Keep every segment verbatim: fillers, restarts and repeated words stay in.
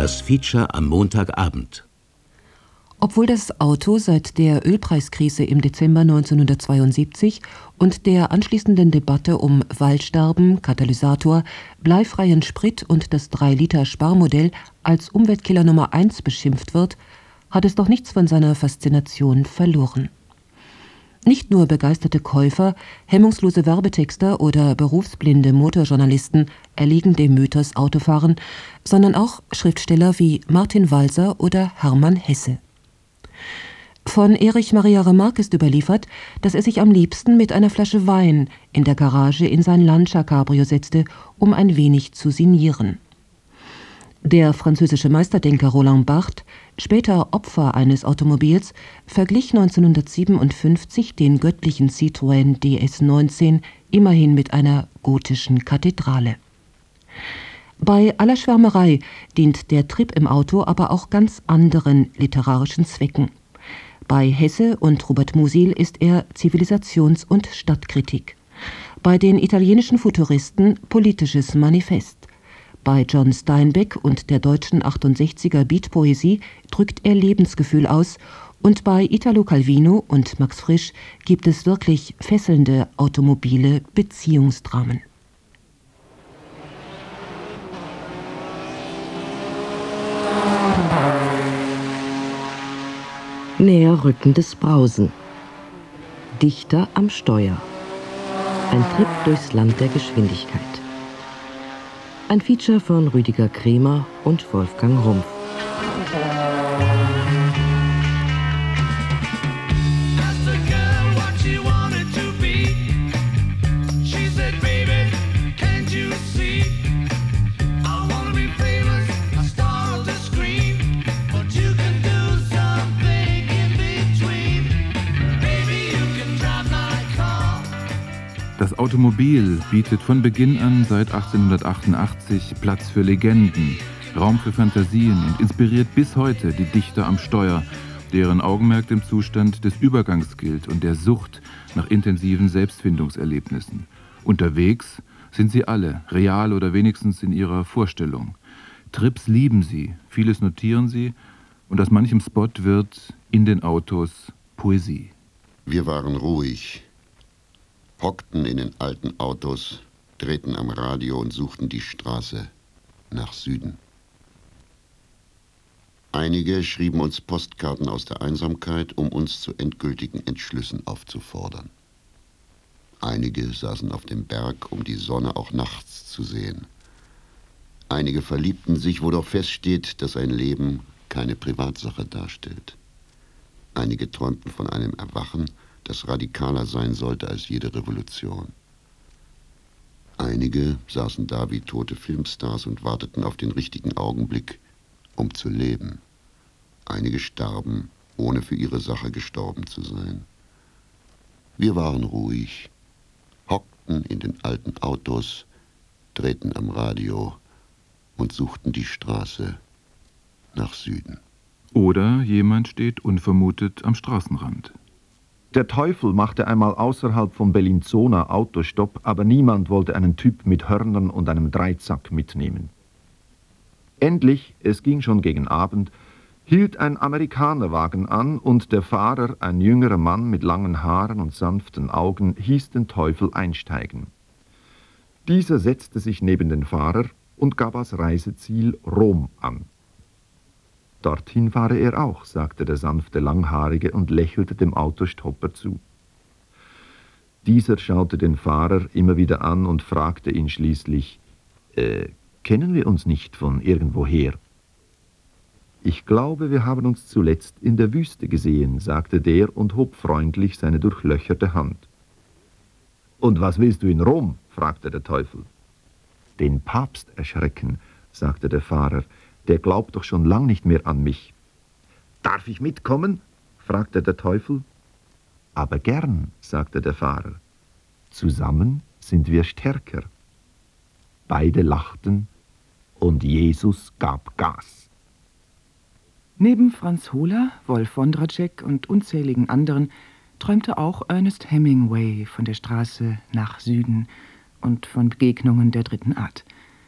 Das Feature am Montagabend. Obwohl das Auto seit der Ölpreiskrise im Dezember neunzehnhundertzweiundsiebzig und der anschließenden Debatte um Waldsterben, Katalysator, bleifreien Sprit und das drei Liter Sparmodell als Umweltkiller Nummer eins beschimpft wird, hat es doch nichts von seiner Faszination verloren. Nicht nur begeisterte Käufer, hemmungslose Werbetexter oder berufsblinde Motorjournalisten erliegen dem Mythos Autofahren, sondern auch Schriftsteller wie Martin Walser oder Hermann Hesse. Von Erich Maria Remarque ist überliefert, dass er sich am liebsten mit einer Flasche Wein in der Garage in sein Lancia Cabrio setzte, um ein wenig zu sinnieren. Der französische Meisterdenker Roland Barthes, später Opfer eines Automobils, verglich neunzehnhundertsiebenundfünfzig den göttlichen Citroën D S neunzehn immerhin mit einer gotischen Kathedrale. Bei aller Schwärmerei dient der Trip im Auto aber auch ganz anderen literarischen Zwecken. Bei Hesse und Robert Musil ist er Zivilisations- und Stadtkritik. Bei den italienischen Futuristen politisches Manifest. Bei John Steinbeck und der deutschen achtundsechziger Beatpoesie drückt er Lebensgefühl aus und bei Italo Calvino und Max Frisch gibt es wirklich fesselnde automobile Beziehungsdramen. Näher rückendes Brausen. Dichter am Steuer. Ein Trip durchs Land der Geschwindigkeit. Ein Feature von Rüdiger Kremer und Wolfgang Rumpf. Das Automobil bietet von Beginn an seit achtzehnhundertachtundachtzig Platz für Legenden, Raum für Fantasien und inspiriert bis heute die Dichter am Steuer, deren Augenmerk dem Zustand des Übergangs gilt und der Sucht nach intensiven Selbstfindungserlebnissen. Unterwegs sind sie alle, real oder wenigstens in ihrer Vorstellung. Trips lieben sie, vieles notieren sie und aus manchem Spot wird in den Autos Poesie. Wir waren ruhig, hockten in den alten Autos, drehten am Radio und suchten die Straße nach Süden. Einige schrieben uns Postkarten aus der Einsamkeit, um uns zu endgültigen Entschlüssen aufzufordern. Einige saßen auf dem Berg, um die Sonne auch nachts zu sehen. Einige verliebten sich, wo doch feststeht, dass ein Leben keine Privatsache darstellt. Einige träumten von einem Erwachen, das radikaler sein sollte als jede Revolution. Einige saßen da wie tote Filmstars und warteten auf den richtigen Augenblick, um zu leben. Einige starben, ohne für ihre Sache gestorben zu sein. Wir waren ruhig, hockten in den alten Autos, drehten am Radio und suchten die Straße nach Süden. Oder jemand steht unvermutet am Straßenrand. Der Teufel machte einmal außerhalb von Bellinzona Autostopp, aber niemand wollte einen Typ mit Hörnern und einem Dreizack mitnehmen. Endlich, es ging schon gegen Abend, hielt ein Amerikanerwagen an und der Fahrer, ein jüngerer Mann mit langen Haaren und sanften Augen, hieß den Teufel einsteigen. Dieser setzte sich neben den Fahrer und gab als Reiseziel Rom an. Dorthin fahre er auch, sagte der sanfte Langhaarige und lächelte dem Autostopper zu. Dieser schaute den Fahrer immer wieder an und fragte ihn schließlich, äh, kennen wir uns nicht von irgendwoher? Ich glaube, wir haben uns zuletzt in der Wüste gesehen, sagte der und hob freundlich seine durchlöcherte Hand. Und was willst du in Rom? Fragte der Teufel. Den Papst erschrecken, sagte der Fahrer. Der glaubt doch schon lang nicht mehr an mich. Darf ich mitkommen? Fragte der Teufel. Aber gern, sagte der Fahrer. Zusammen sind wir stärker. Beide lachten und Jesus gab Gas. Neben Franz Hohler, Wolf Wondratschek und unzähligen anderen träumte auch Ernest Hemingway von der Straße nach Süden und von Begegnungen der dritten Art.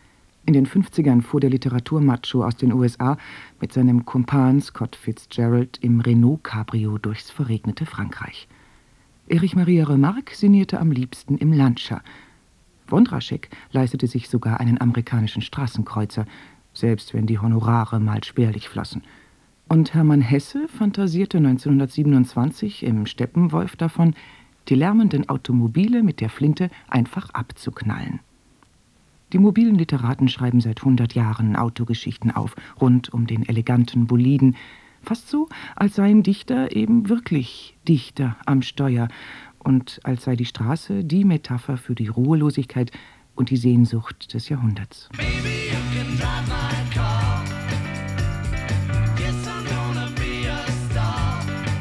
In den fünfzigern fuhr der Literaturmacho aus den U S A mit seinem Kumpan Scott Fitzgerald im Renault Cabrio durchs verregnete Frankreich. Erich Maria Remarque sinnierte am liebsten im Lancia. Wondraschek leistete sich sogar einen amerikanischen Straßenkreuzer, selbst wenn die Honorare mal spärlich flossen. Und Hermann Hesse fantasierte neunzehnhundertsiebenundzwanzig im Steppenwolf davon, die lärmenden Automobile mit der Flinte einfach abzuknallen. Die mobilen Literaten schreiben seit hundert Jahren Autogeschichten auf, rund um den eleganten Boliden, fast so, als seien Dichter eben wirklich Dichter am Steuer und als sei die Straße die Metapher für die Ruhelosigkeit und die Sehnsucht des Jahrhunderts. Baby, you can drive my car. Yes, I'm gonna be a star.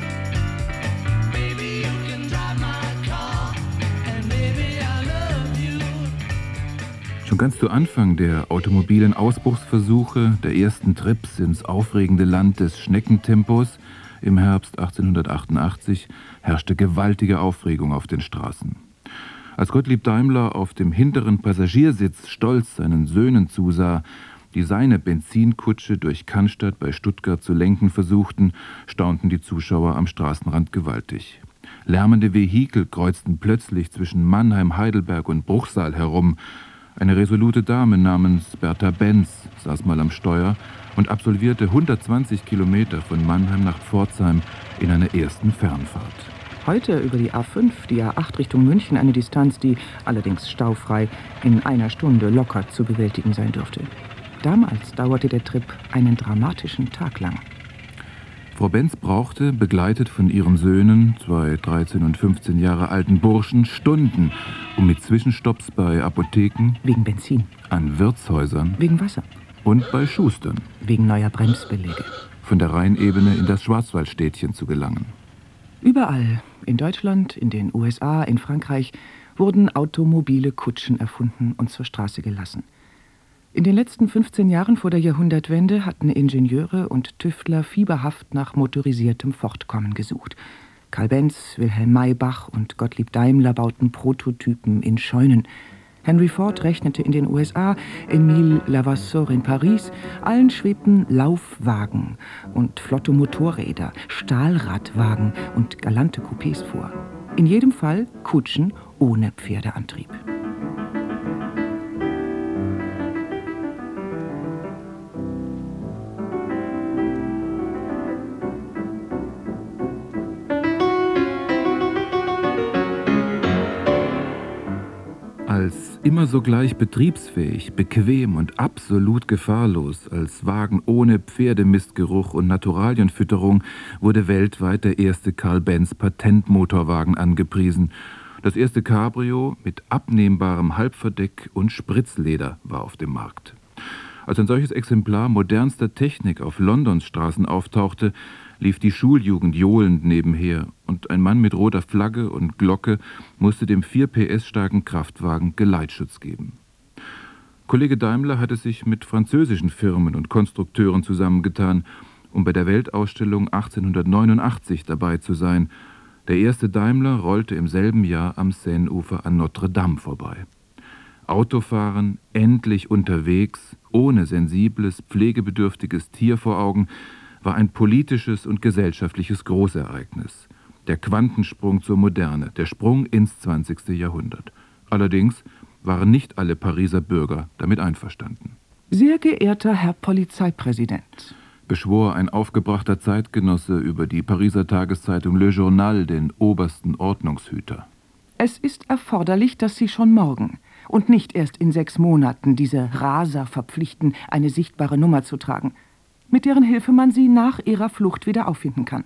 Baby, you can drive my car. And baby, I love you. Schon ganz zu Anfang der automobilen Ausbruchsversuche, der ersten Trips ins aufregende Land des Schneckentempos im Herbst achtzehnhundertachtundachtzig, herrschte gewaltige Aufregung auf den Straßen. Als Gottlieb Daimler auf dem hinteren Passagiersitz stolz seinen Söhnen zusah, die seine Benzinkutsche durch Cannstatt bei Stuttgart zu lenken versuchten, staunten die Zuschauer am Straßenrand gewaltig. Lärmende Vehikel kreuzten plötzlich zwischen Mannheim, Heidelberg und Bruchsal herum. Eine resolute Dame namens Bertha Benz saß mal am Steuer und absolvierte hundertzwanzig Kilometer von Mannheim nach Pforzheim in einer ersten Fernfahrt. Heute über die A fünf, die A acht Richtung München, eine Distanz, die allerdings staufrei in einer Stunde locker zu bewältigen sein dürfte. Damals dauerte der Trip einen dramatischen Tag lang. Frau Benz brauchte, begleitet von ihren Söhnen, zwei dreizehn und fünfzehn Jahre alten Burschen, Stunden, um mit Zwischenstopps bei Apotheken, Wegen Benzin, an Wirtshäusern wegen Wasser, und bei Schustern wegen neuer Bremsbeläge. von der Rheinebene in das Schwarzwaldstädtchen zu gelangen. Überall, in Deutschland, in den U S A, in Frankreich, wurden automobile Kutschen erfunden und zur Straße gelassen. In den letzten fünfzehn Jahren vor der Jahrhundertwende hatten Ingenieure und Tüftler fieberhaft nach motorisiertem Fortkommen gesucht. Karl Benz, Wilhelm Maybach und Gottlieb Daimler bauten Prototypen in Scheunen. Henry Ford rechnete in den U S A, Émile Levasseur in Paris, allen schwebten Laufwagen und flotte Motorräder, Stahlradwagen und galante Coupés vor. In jedem Fall Kutschen ohne Pferdeantrieb. Als immer sogleich betriebsfähig, bequem und absolut gefahrlos, als Wagen ohne Pferdemistgeruch und Naturalienfütterung wurde weltweit der erste Karl Benz Patentmotorwagen angepriesen. Das erste Cabrio mit abnehmbarem Halbverdeck und Spritzleder war auf dem Markt. Als ein solches Exemplar modernster Technik auf Londons Straßen auftauchte, lief die Schuljugend johlend nebenher und ein Mann mit roter Flagge und Glocke musste dem vier P S starken Kraftwagen Geleitschutz geben. Kollege Daimler hatte sich mit französischen Firmen und Konstrukteuren zusammengetan, um bei der Weltausstellung achtzehnhundertneunundachtzig dabei zu sein. Der erste Daimler rollte im selben Jahr am Seineufer an Notre Dame vorbei. Autofahren, endlich unterwegs, ohne sensibles, pflegebedürftiges Tier vor Augen, war ein politisches und gesellschaftliches Großereignis. Der Quantensprung zur Moderne, der Sprung ins zwanzigste Jahrhundert. Allerdings waren nicht alle Pariser Bürger damit einverstanden. Sehr geehrter Herr Polizeipräsident, beschwor ein aufgebrachter Zeitgenosse über die Pariser Tageszeitung Le Journal den obersten Ordnungshüter. es ist erforderlich, dass Sie schon morgen und nicht erst in sechs Monaten diese Raser verpflichten, eine sichtbare Nummer zu tragen, mit deren Hilfe man sie nach ihrer Flucht wieder auffinden kann.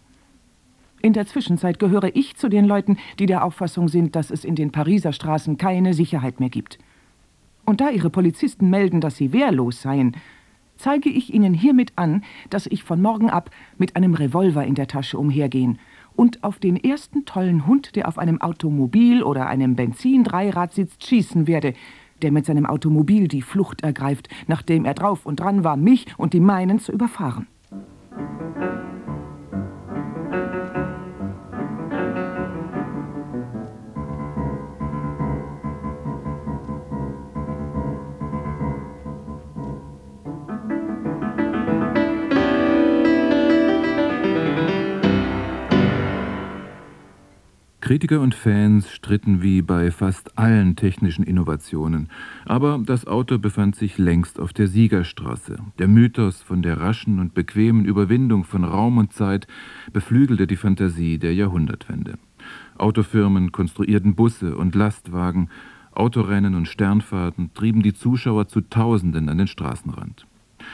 In der Zwischenzeit gehöre ich zu den Leuten, die der Auffassung sind, dass es in den Pariser Straßen keine Sicherheit mehr gibt. Und da Ihre Polizisten melden, dass sie wehrlos seien, zeige ich Ihnen hiermit an, dass ich von morgen ab mit einem Revolver in der Tasche umhergehen und auf den ersten tollen Hund, der auf einem Automobil oder einem Benzin-Dreirad sitzt, schießen werde, der mit seinem Automobil die Flucht ergreift, nachdem er drauf und dran war, mich und die meinen zu überfahren. Kritiker und Fans stritten wie bei fast allen technischen Innovationen, aber das Auto befand sich längst auf der Siegerstraße. Der Mythos von der raschen und bequemen Überwindung von Raum und Zeit beflügelte die Fantasie der Jahrhundertwende. Autofirmen konstruierten Busse und Lastwagen, Autorennen und Sternfahrten trieben die Zuschauer zu Tausenden an den Straßenrand.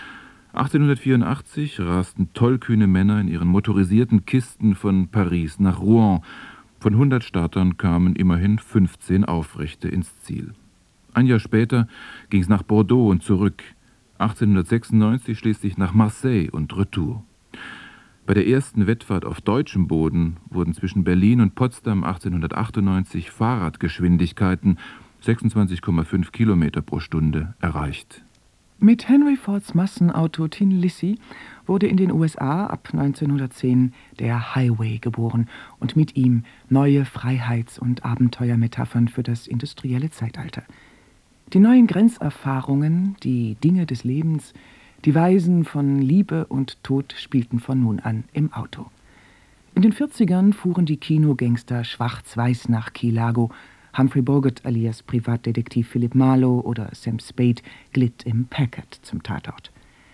achtzehnhundertvierundachtzig rasten tollkühne Männer in ihren motorisierten Kisten von Paris nach Rouen. Von hundert Startern kamen immerhin fünfzehn Aufrechte ins Ziel. Ein Jahr später ging es nach Bordeaux und zurück, achtzehnhundertsechsundneunzig schließlich nach Marseille und retour. Bei der ersten Wettfahrt auf deutschem Boden wurden zwischen Berlin und Potsdam achtzehnhundertachtundneunzig Fahrradgeschwindigkeiten sechsundzwanzig Komma fünf Kilometer pro Stunde erreicht. Mit Henry Fords Massenauto Tin Lizzie wurde in den U S A ab neunzehnhundertzehn der Highway geboren und mit ihm neue Freiheits- und Abenteuermetaphern für das industrielle Zeitalter. Die neuen Grenzerfahrungen, die Dinge des Lebens, die Weisen von Liebe und Tod spielten von nun an im Auto. In den vierzigern fuhren die Kinogangster schwarz-weiß nach Key Largo. Humphrey Bogart alias Privatdetektiv Philip Marlowe oder Sam Spade glitt im Packard zum Tatort.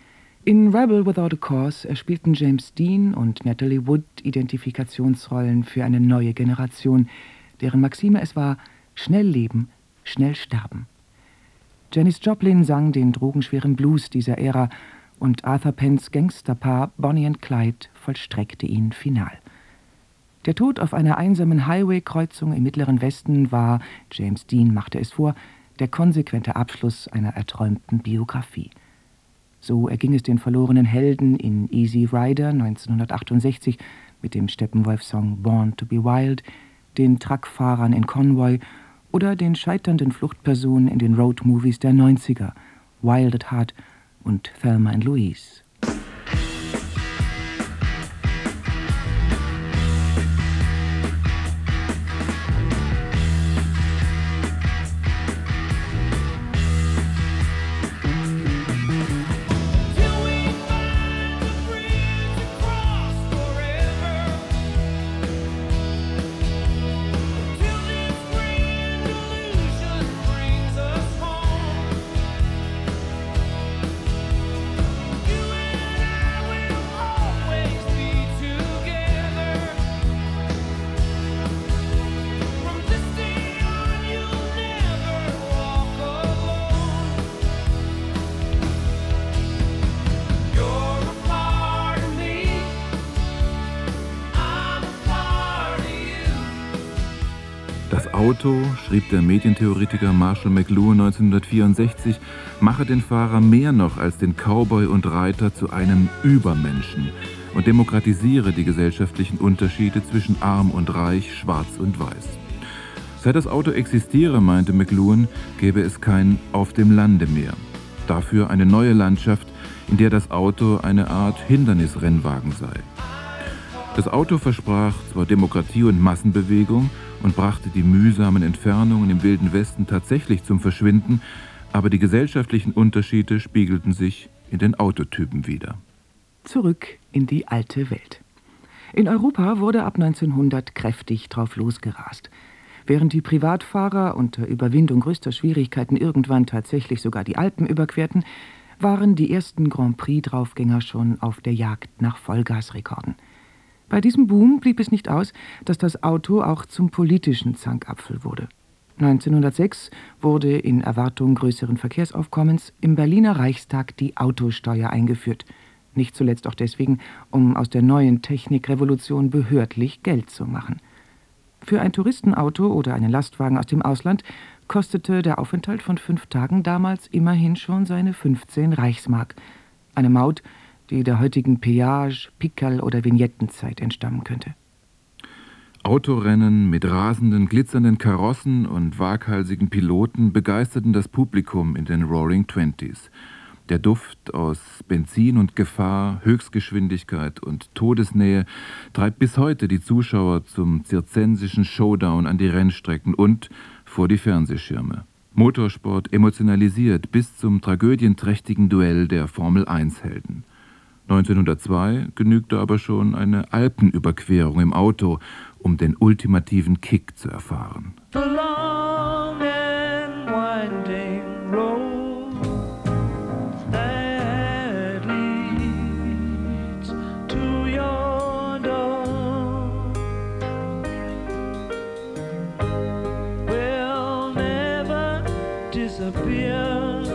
In Rebel Without a Cause erspielten James Dean und Natalie Wood Identifikationsrollen für eine neue Generation, deren Maxime es war, schnell leben, schnell sterben. Janis Joplin sang den drogenschweren Blues dieser Ära und Arthur Penns Gangsterpaar Bonnie and Clyde vollstreckte ihn final. Der Tod auf einer einsamen Highway-Kreuzung im Mittleren Westen war, James Dean machte es vor, der konsequente Abschluss einer erträumten Biografie. So erging es den verlorenen Helden in Easy Rider neunzehnhundertachtundsechzig mit dem Steppenwolf-Song Born to be Wild, den Truckfahrern in Convoy oder den scheiternden Fluchtpersonen in den Road-Movies der neunziger, Wild at Heart und Thelma and Louise. Das Auto, schrieb der Medientheoretiker Marshall McLuhan neunzehnhundertvierundsechzig, mache den Fahrer mehr noch als den Cowboy und Reiter zu einem Übermenschen und demokratisiere die gesellschaftlichen Unterschiede zwischen arm und reich, schwarz und weiß. Seit das Auto existiere, meinte McLuhan, gäbe es kein Auf dem Lande mehr. Dafür eine neue Landschaft, in der das Auto eine Art Hindernisrennwagen sei. Das Auto versprach zwar Demokratie und Massenbewegung und brachte die mühsamen Entfernungen im Wilden Westen tatsächlich zum Verschwinden, aber die gesellschaftlichen Unterschiede spiegelten sich in den Autotypen wider. Zurück in die alte Welt. In Europa wurde ab neunzehnhundert kräftig drauf losgerast. Während die Privatfahrer unter Überwindung größter Schwierigkeiten irgendwann tatsächlich sogar die Alpen überquerten, waren die ersten Grand Prix-Draufgänger schon auf der Jagd nach Vollgasrekorden. Bei diesem Boom blieb es nicht aus, dass das Auto auch zum politischen Zankapfel wurde. neunzehnhundertsechs wurde in Erwartung größeren Verkehrsaufkommens im Berliner Reichstag die Autosteuer eingeführt. Nicht zuletzt auch deswegen, um aus der neuen Technikrevolution behördlich Geld zu machen. Für ein Touristenauto oder einen Lastwagen aus dem Ausland kostete der Aufenthalt von fünf Tagen damals immerhin schon seine fünfzehn Reichsmark. Eine Maut, die der heutigen Peage-, Pickerl- oder Vignettenzeit entstammen könnte. Autorennen mit rasenden, glitzernden Karossen und waghalsigen Piloten begeisterten das Publikum in den Roaring Twenties. Der Duft aus Benzin und Gefahr, Höchstgeschwindigkeit und Todesnähe treibt bis heute die Zuschauer zum zirzensischen Showdown an die Rennstrecken und vor die Fernsehschirme. Motorsport emotionalisiert bis zum tragödienträchtigen Duell der Formel eins Helden. neunzehnhundertzwei genügte aber schon eine Alpenüberquerung im Auto, um den ultimativen Kick zu erfahren. The long and winding road that leads to your door will never disappear.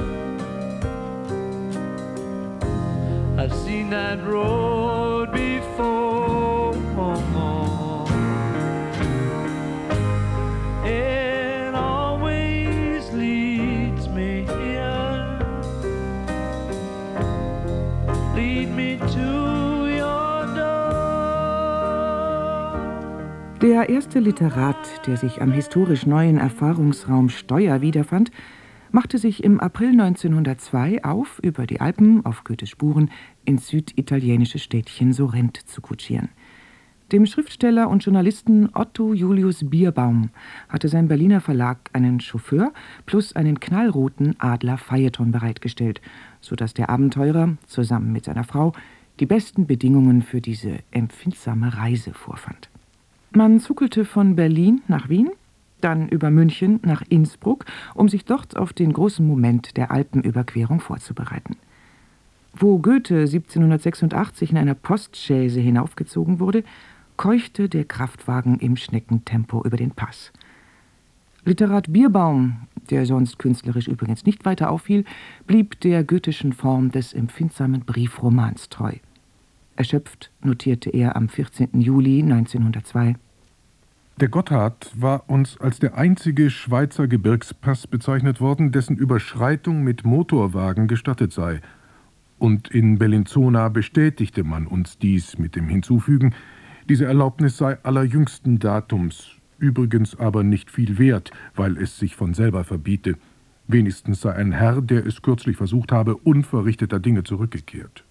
I've seen that road before. It always leads me here. Lead me to your door. Der erste Literat, der sich am historisch neuen Erfahrungsraum Steuer wiederfand, machte sich im April neunzehnhundertzwei auf, über die Alpen auf Goethes Spuren ins süditalienische Städtchen Sorrent zu kutschieren. Dem Schriftsteller und Journalisten Otto Julius Bierbaum hatte sein Berliner Verlag einen Chauffeur plus einen knallroten Adler Phaeton bereitgestellt, sodass der Abenteurer zusammen mit seiner Frau die besten Bedingungen für diese empfindsame Reise vorfand. Man zuckelte von Berlin nach Wien, dann über München nach Innsbruck, um sich dort auf den großen Moment der Alpenüberquerung vorzubereiten. Wo Goethe siebzehnhundertsechsundachtzig in einer Postchaise hinaufgezogen wurde, keuchte der Kraftwagen im Schneckentempo über den Pass. Literat Bierbaum, der sonst künstlerisch übrigens nicht weiter auffiel, blieb der goethischen Form des empfindsamen Briefromans treu. Erschöpft notierte er am vierzehnten Juli neunzehnhundertzwei: Der Gotthard war uns als der einzige Schweizer Gebirgspass bezeichnet worden, dessen Überschreitung mit Motorwagen gestattet sei. Und in Bellinzona bestätigte man uns dies mit dem Hinzufügen, diese Erlaubnis sei allerjüngsten Datums, übrigens aber nicht viel wert, weil es sich von selber verbiete. Wenigstens sei ein Herr, der es kürzlich versucht habe, unverrichteter Dinge zurückgekehrt.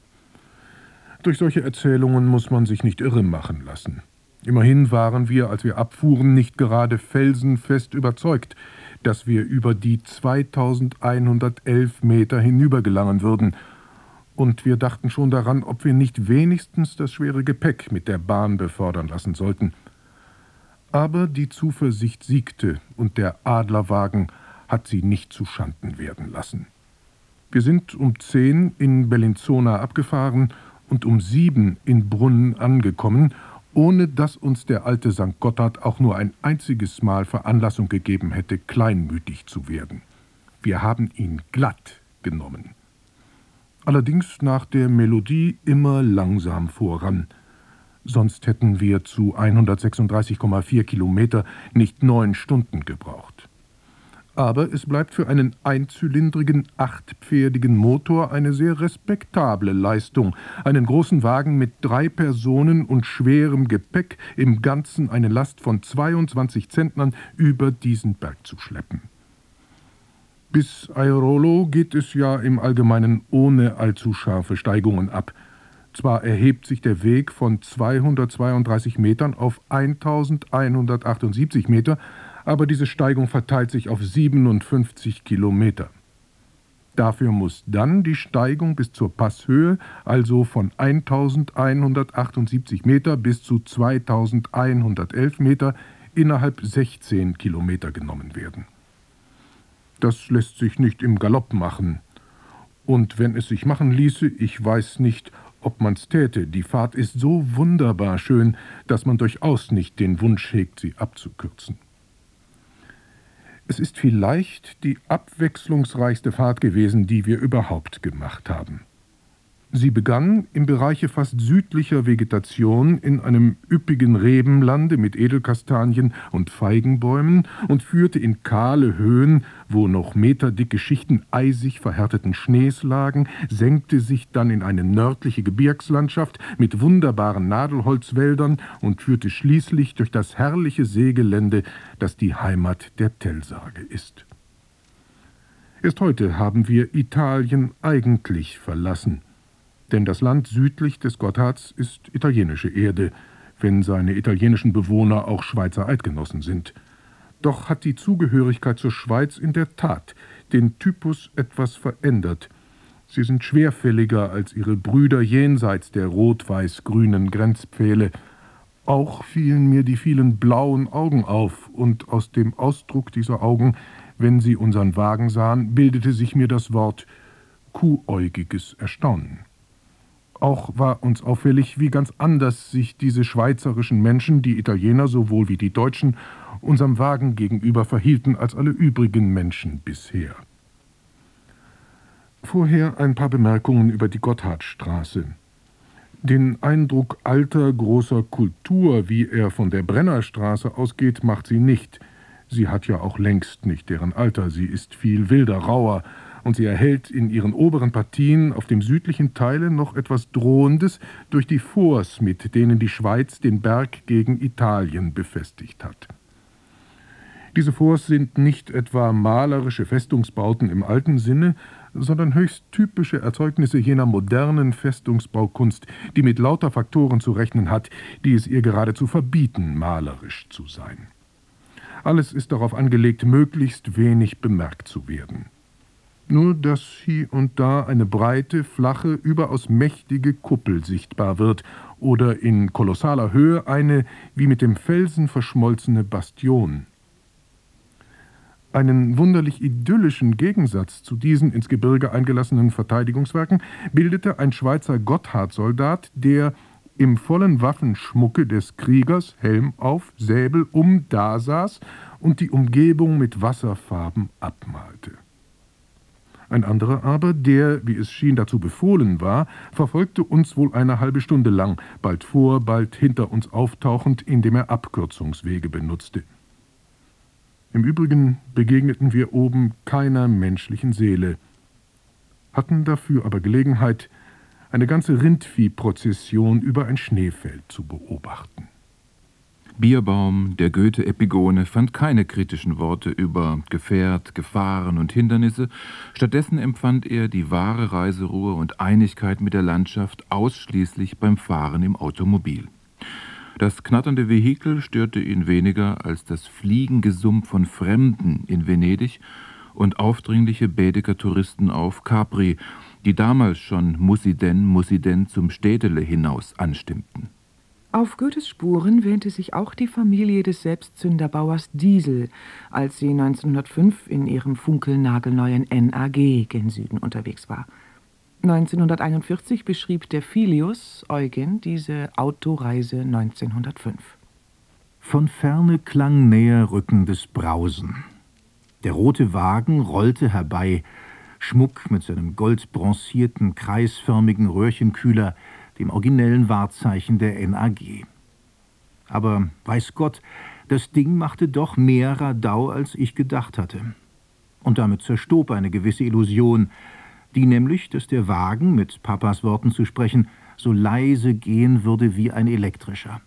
Durch solche Erzählungen muss man sich nicht irre machen lassen. Immerhin waren wir, als wir abfuhren, nicht gerade felsenfest überzeugt, dass wir über die zweitausendeinhundertelf Meter hinübergelangen würden. Und wir dachten schon daran, ob wir nicht wenigstens das schwere Gepäck mit der Bahn befördern lassen sollten. Aber die Zuversicht siegte, und der Adlerwagen hat sie nicht zuschanden werden lassen. Wir sind um zehn in Bellinzona abgefahren und um sieben in Brunn angekommen, ohne dass uns der alte Sankt Gotthard auch nur ein einziges Mal Veranlassung gegeben hätte, kleinmütig zu werden. Wir haben ihn glatt genommen. Allerdings nach der Melodie immer langsam voran. Sonst hätten wir zu hundertsechsunddreißig Komma vier Kilometer nicht neun Stunden gebraucht. Aber es bleibt für einen einzylindrigen, achtpferdigen Motor eine sehr respektable Leistung, einen großen Wagen mit drei Personen und schwerem Gepäck, im Ganzen eine Last von zweiundzwanzig Zentnern, über diesen Berg zu schleppen. Bis Airolo geht es ja im Allgemeinen ohne allzu scharfe Steigungen ab. Zwar erhebt sich der Weg von zweihundertzweiunddreißig Metern auf eintausendeinhundertachtundsiebzig Meter, aber diese Steigung verteilt sich auf siebenundfünfzig Kilometer. Dafür muss dann die Steigung bis zur Passhöhe, also von eintausendeinhundertachtundsiebzig Meter bis zu zweitausendeinhundertelf Meter, innerhalb sechzehn Kilometer genommen werden. Das lässt sich nicht im Galopp machen. Und wenn es sich machen ließe, ich weiß nicht, ob man's täte. Die Fahrt ist so wunderbar schön, dass man durchaus nicht den Wunsch hegt, sie abzukürzen. Es ist vielleicht die abwechslungsreichste Fahrt gewesen, die wir überhaupt gemacht haben. Sie begann im Bereiche fast südlicher Vegetation in einem üppigen Rebenlande mit Edelkastanien und Feigenbäumen und führte in kahle Höhen, wo noch meterdicke Schichten eisig verhärteten Schnees lagen, senkte sich dann in eine nördliche Gebirgslandschaft mit wunderbaren Nadelholzwäldern und führte schließlich durch das herrliche Seegelände, das die Heimat der Tellsage ist. Erst heute haben wir Italien eigentlich verlassen. Denn das Land südlich des Gotthards ist italienische Erde, wenn seine italienischen Bewohner auch Schweizer Eidgenossen sind. Doch hat die Zugehörigkeit zur Schweiz in der Tat den Typus etwas verändert. Sie sind schwerfälliger als ihre Brüder jenseits der rot-weiß-grünen Grenzpfähle. Auch fielen mir die vielen blauen Augen auf, und aus dem Ausdruck dieser Augen, wenn sie unseren Wagen sahen, bildete sich mir das Wort kuhäugiges Erstaunen. Auch war uns auffällig, wie ganz anders sich diese schweizerischen Menschen, die Italiener sowohl wie die Deutschen, unserem Wagen gegenüber verhielten als alle übrigen Menschen bisher. Vorher ein paar Bemerkungen über die Gotthardstraße. Den Eindruck alter, großer Kultur, wie er von der Brennerstraße ausgeht, macht sie nicht. Sie hat ja auch längst nicht deren Alter, sie ist viel wilder, rauer, und sie erhält in ihren oberen Partien auf dem südlichen Teile noch etwas Drohendes durch die Forts, mit denen die Schweiz den Berg gegen Italien befestigt hat. Diese Forts sind nicht etwa malerische Festungsbauten im alten Sinne, sondern höchst typische Erzeugnisse jener modernen Festungsbaukunst, die mit lauter Faktoren zu rechnen hat, die es ihr geradezu verbieten, malerisch zu sein. Alles ist darauf angelegt, möglichst wenig bemerkt zu werden. Nur dass hier und da eine breite, flache, überaus mächtige Kuppel sichtbar wird oder in kolossaler Höhe eine wie mit dem Felsen verschmolzene Bastion. Einen wunderlich idyllischen Gegensatz zu diesen ins Gebirge eingelassenen Verteidigungswerken bildete ein Schweizer Gotthardsoldat, der im vollen Waffenschmucke des Kriegers, Helm auf, Säbel um, dasaß und die Umgebung mit Wasserfarben abmalte. Ein anderer aber, der, wie es schien, dazu befohlen war, verfolgte uns wohl eine halbe Stunde lang, bald vor, bald hinter uns auftauchend, indem er Abkürzungswege benutzte. Im Übrigen begegneten wir oben keiner menschlichen Seele, hatten dafür aber Gelegenheit, eine ganze Rindviehprozession über ein Schneefeld zu beobachten. Bierbaum, der Goethe-Epigone, fand keine kritischen Worte über Gefährt, Gefahren und Hindernisse. Stattdessen empfand er die wahre Reiseruhe und Einigkeit mit der Landschaft ausschließlich beim Fahren im Automobil. Das knatternde Vehikel störte ihn weniger als das Fliegengesumm von Fremden in Venedig und aufdringliche Baedeker-Touristen auf Capri, die damals schon Mussi denn, Mussi denn zum Städtele hinaus anstimmten. Auf Goethes Spuren wähnte sich auch die Familie des Selbstzünderbauers Diesel, als sie neunzehnhundertfünf in ihrem funkelnagelneuen N A G gen Süden unterwegs war. neunzehnhunderteinundvierzig beschrieb der Filius Eugen diese Autoreise neunzehnhundertfünf. Von ferne klang näher rückendes Brausen. Der rote Wagen rollte herbei, Schmuck mit seinem goldbronzierten, kreisförmigen Röhrchenkühler, dem originellen Wahrzeichen der N A G. Aber, weiß Gott, das Ding machte doch mehr Radau, als ich gedacht hatte. Und damit zerstob eine gewisse Illusion, die nämlich, dass der Wagen, mit Papas Worten zu sprechen, so leise gehen würde wie ein elektrischer.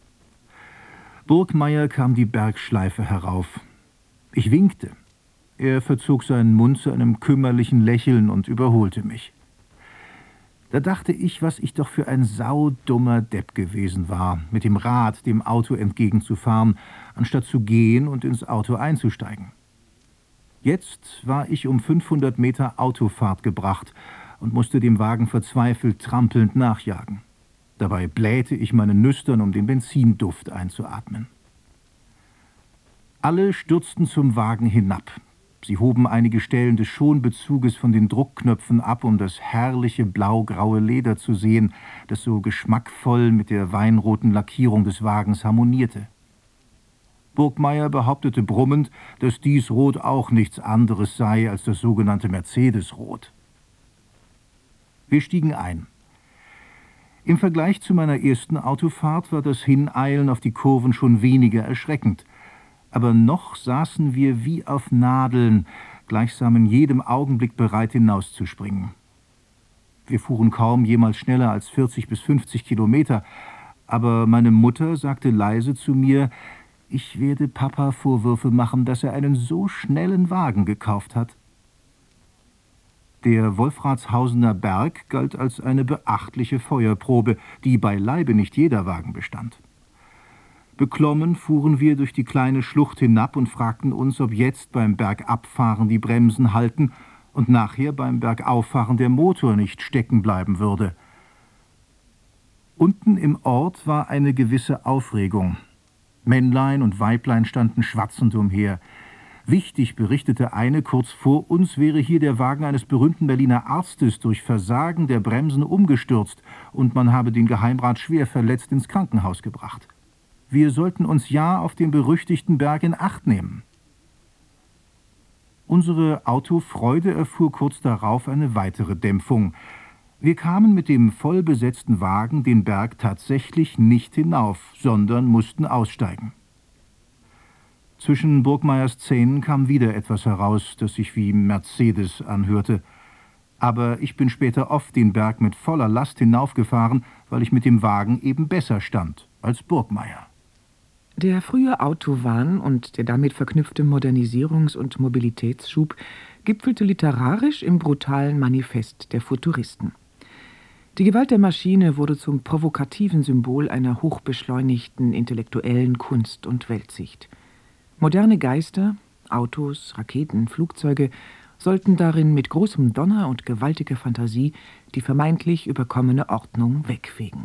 Burgmeier kam die Bergschleife herauf. Ich winkte. Er verzog seinen Mund zu einem kümmerlichen Lächeln und überholte mich. Da dachte ich, was ich doch für ein saudummer Depp gewesen war, mit dem Rad dem Auto entgegenzufahren, anstatt zu gehen und ins Auto einzusteigen. Jetzt war ich um fünfhundert Meter Autofahrt gebracht und musste dem Wagen verzweifelt trampelnd nachjagen. Dabei blähte ich meine Nüstern, um den Benzinduft einzuatmen. Alle stürzten zum Wagen hinab. Sie hoben einige Stellen des Schonbezuges von den Druckknöpfen ab, um das herrliche blau-graue Leder zu sehen, das so geschmackvoll mit der weinroten Lackierung des Wagens harmonierte. Burgmeier behauptete brummend, dass dies Rot auch nichts anderes sei als das sogenannte Mercedes-Rot. Wir stiegen ein. Im Vergleich zu meiner ersten Autofahrt war das Hineilen auf die Kurven schon weniger erschreckend. Aber noch saßen wir wie auf Nadeln, gleichsam in jedem Augenblick bereit hinauszuspringen. Wir fuhren kaum jemals schneller als vierzig bis fünfzig Kilometer, aber meine Mutter sagte leise zu mir, ich werde Papa Vorwürfe machen, dass er einen so schnellen Wagen gekauft hat. Der Wolfratshausener Berg galt als eine beachtliche Feuerprobe, die beileibe nicht jeder Wagen bestand. Beklommen fuhren wir durch die kleine Schlucht hinab und fragten uns, ob jetzt beim Bergabfahren die Bremsen halten und nachher beim Bergauffahren der Motor nicht stecken bleiben würde. Unten im Ort war eine gewisse Aufregung. Männlein und Weiblein standen schwatzend umher. Wichtig berichtete eine, kurz vor uns wäre hier der Wagen eines berühmten Berliner Arztes durch Versagen der Bremsen umgestürzt und man habe den Geheimrat schwer verletzt ins Krankenhaus gebracht. Wir sollten uns ja auf den berüchtigten Berg in Acht nehmen. Unsere Autofreude erfuhr kurz darauf eine weitere Dämpfung. Wir kamen mit dem vollbesetzten Wagen den Berg tatsächlich nicht hinauf, sondern mussten aussteigen. Zwischen Burgmeiers Zähnen kam wieder etwas heraus, das sich wie Mercedes anhörte. Aber ich bin später oft den Berg mit voller Last hinaufgefahren, weil ich mit dem Wagen eben besser stand als Burgmeier. Der frühe Autowahn und der damit verknüpfte Modernisierungs- und Mobilitätsschub gipfelte literarisch im brutalen Manifest der Futuristen. Die Gewalt der Maschine wurde zum provokativen Symbol einer hochbeschleunigten intellektuellen Kunst- und Weltsicht. Moderne Geister, Autos, Raketen, Flugzeuge sollten darin mit großem Donner und gewaltiger Fantasie die vermeintlich überkommene Ordnung wegfegen.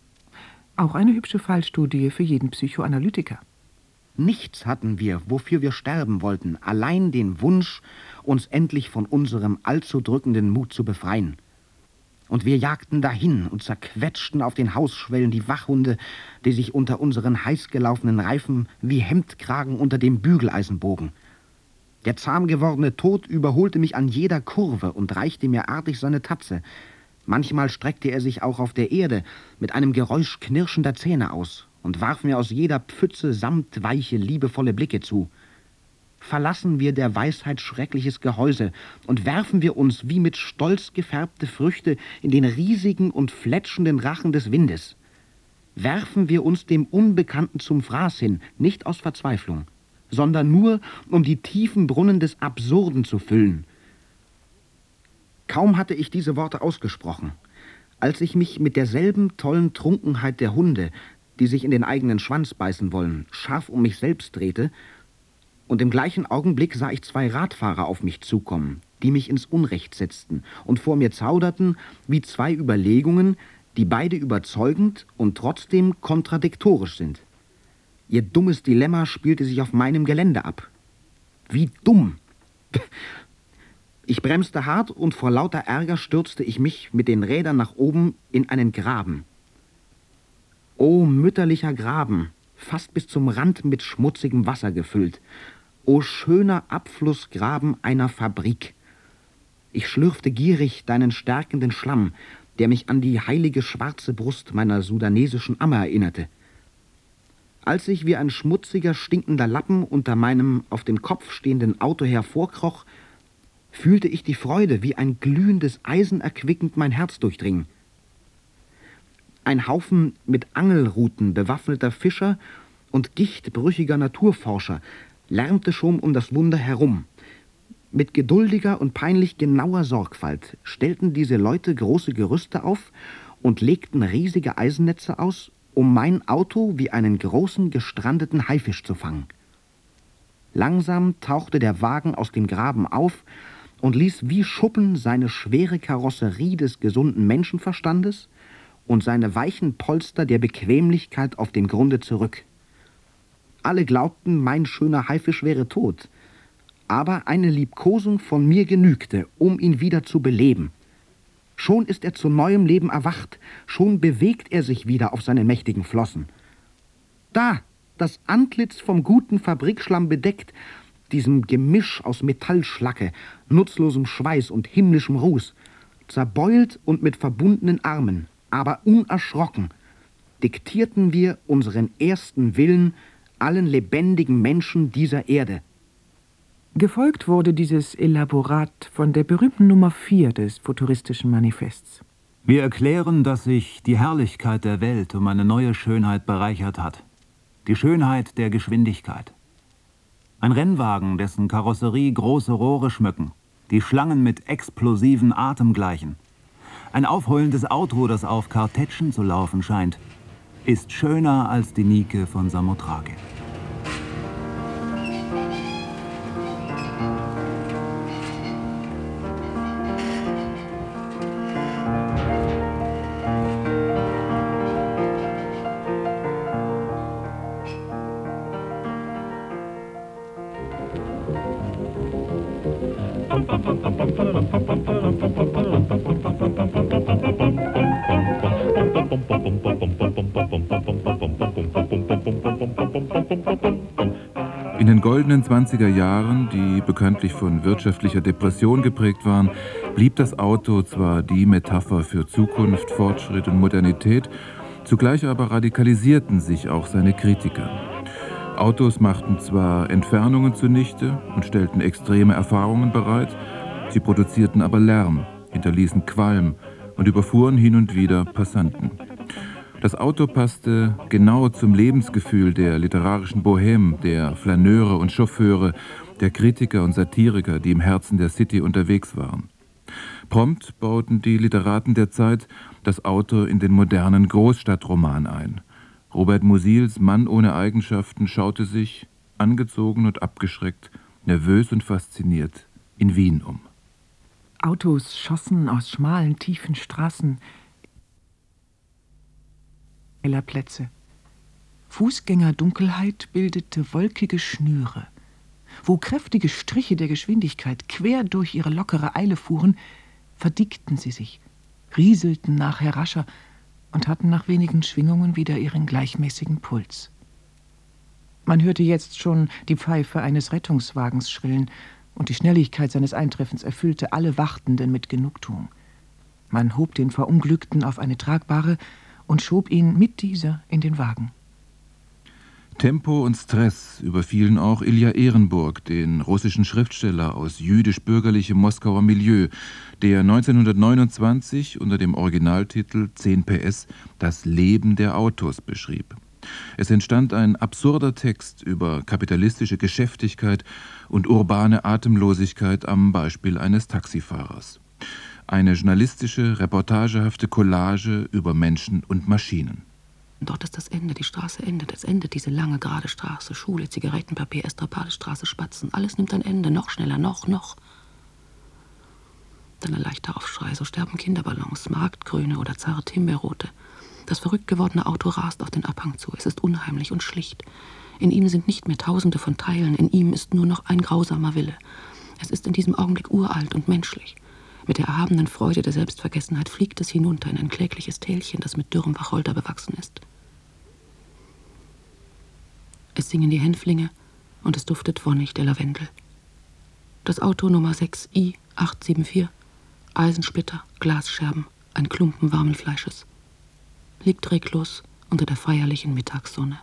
Auch eine hübsche Fallstudie für jeden Psychoanalytiker. Nichts hatten wir, wofür wir sterben wollten, allein den Wunsch, uns endlich von unserem allzu drückenden Mut zu befreien. Und wir jagten dahin und zerquetschten auf den Hausschwellen die Wachhunde, die sich unter unseren heiß gelaufenen Reifen wie Hemdkragen unter dem Bügeleisen bogen. Der zahm gewordene Tod überholte mich an jeder Kurve und reichte mir artig seine Tatze. Manchmal streckte er sich auch auf der Erde mit einem Geräusch knirschender Zähne aus und warf mir aus jeder Pfütze samtweiche, liebevolle Blicke zu. Verlassen wir der Weisheit schreckliches Gehäuse und werfen wir uns wie mit Stolz gefärbte Früchte in den riesigen und fletschenden Rachen des Windes. Werfen wir uns dem Unbekannten zum Fraß hin, nicht aus Verzweiflung, sondern nur, um die tiefen Brunnen des Absurden zu füllen. Kaum hatte ich diese Worte ausgesprochen, als ich mich mit derselben tollen Trunkenheit der Hunde, die sich in den eigenen Schwanz beißen wollen, scharf um mich selbst drehte, und im gleichen Augenblick sah ich zwei Radfahrer auf mich zukommen, die mich ins Unrecht setzten und vor mir zauderten wie zwei Überlegungen, die beide überzeugend und trotzdem kontradiktorisch sind. Ihr dummes Dilemma spielte sich auf meinem Gelände ab. Wie dumm! Ich bremste hart und vor lauter Ärger stürzte ich mich mit den Rädern nach oben in einen Graben. O mütterlicher Graben, fast bis zum Rand mit schmutzigem Wasser gefüllt. O schöner Abflussgraben einer Fabrik. Ich schlürfte gierig deinen stärkenden Schlamm, der mich an die heilige schwarze Brust meiner sudanesischen Amme erinnerte. Als ich wie ein schmutziger, stinkender Lappen unter meinem auf dem Kopf stehenden Auto hervorkroch, fühlte ich die Freude wie ein glühendes Eisen erquickend mein Herz durchdringen. Ein Haufen mit Angelruten bewaffneter Fischer und gichtbrüchiger Naturforscher lärmte schon um das Wunder herum. Mit geduldiger und peinlich genauer Sorgfalt stellten diese Leute große Gerüste auf und legten riesige Eisennetze aus, um mein Auto wie einen großen gestrandeten Haifisch zu fangen. Langsam tauchte der Wagen aus dem Graben auf und ließ wie Schuppen seine schwere Karosserie des gesunden Menschenverstandes und seine weichen Polster der Bequemlichkeit auf dem Grunde zurück. Alle glaubten, mein schöner Haifisch wäre tot, aber eine Liebkosung von mir genügte, um ihn wieder zu beleben. Schon ist er zu neuem Leben erwacht, schon bewegt er sich wieder auf seinen mächtigen Flossen. Da, das Antlitz vom guten Fabrikschlamm bedeckt, diesem Gemisch aus Metallschlacke, nutzlosem Schweiß und himmlischem Ruß, zerbeult und mit verbundenen Armen, aber unerschrocken, diktierten wir unseren ersten Willen allen lebendigen Menschen dieser Erde. Gefolgt wurde dieses Elaborat von der berühmten Nummer vier des futuristischen Manifests. Wir erklären, dass sich die Herrlichkeit der Welt um eine neue Schönheit bereichert hat. Die Schönheit der Geschwindigkeit. Ein Rennwagen, dessen Karosserie große Rohre schmücken, die Schlangen mit explosiven Atem gleichen. Ein aufheulendes Auto, das auf Kartätschen zu laufen scheint, ist schöner als die Nike von Samothrake. In den goldenen zwanziger Jahren, die bekanntlich von wirtschaftlicher Depression geprägt waren, blieb das Auto zwar die Metapher für Zukunft, Fortschritt und Modernität, zugleich aber radikalisierten sich auch seine Kritiker. Autos machten zwar Entfernungen zunichte und stellten extreme Erfahrungen bereit, sie produzierten aber Lärm, hinterließen Qualm und überfuhren hin und wieder Passanten. Das Auto passte genau zum Lebensgefühl der literarischen Bohème, der Flaneure und Chauffeure, der Kritiker und Satiriker, die im Herzen der City unterwegs waren. Prompt bauten die Literaten der Zeit das Auto in den modernen Großstadtroman ein. Robert Musils Mann ohne Eigenschaften schaute sich, angezogen und abgeschreckt, nervös und fasziniert, in Wien um. Autos schossen aus schmalen, tiefen Straßen heller Plätze. Fußgängerdunkelheit bildete wolkige Schnüre. Wo kräftige Striche der Geschwindigkeit quer durch ihre lockere Eile fuhren, verdickten sie sich, rieselten nachher rascher und hatten nach wenigen Schwingungen wieder ihren gleichmäßigen Puls. Man hörte jetzt schon die Pfeife eines Rettungswagens schrillen, und die Schnelligkeit seines Eintreffens erfüllte alle Wartenden mit Genugtuung. Man hob den Verunglückten auf eine tragbare und schob ihn mit dieser in den Wagen. Tempo und Stress überfielen auch Ilja Ehrenburg, den russischen Schriftsteller aus jüdisch-bürgerlichem Moskauer Milieu, der neunzehnhundertneunundzwanzig unter dem Originaltitel zehn P S das Leben der Autos beschrieb. Es entstand ein absurder Text über kapitalistische Geschäftigkeit und urbane Atemlosigkeit am Beispiel eines Taxifahrers. Eine journalistische, reportagehafte Collage über Menschen und Maschinen. Dort ist das Ende, die Straße endet. Es endet diese lange, gerade Straße. Schule, Zigarettenpapier, Estrapadestraße, Spatzen. Alles nimmt ein Ende. Noch schneller, noch, noch. Dann ein leichter Aufschrei. So sterben Kinderballons, Marktgrüne oder zarte Himbeerrote. Das verrückt gewordene Auto rast auf den Abhang zu. Es ist unheimlich und schlicht. In ihm sind nicht mehr Tausende von Teilen. In ihm ist nur noch ein grausamer Wille. Es ist in diesem Augenblick uralt und menschlich. Mit der erhabenen Freude der Selbstvergessenheit fliegt es hinunter in ein klägliches Tälchen, das mit dürrem Wacholder bewachsen ist. Es singen die Hänflinge und es duftet wonnig der Lavendel. Das Auto Nummer sechs I acht sieben vier, Eisensplitter, Glasscherben, ein Klumpen warmen Fleisches, liegt reglos unter der feierlichen Mittagssonne.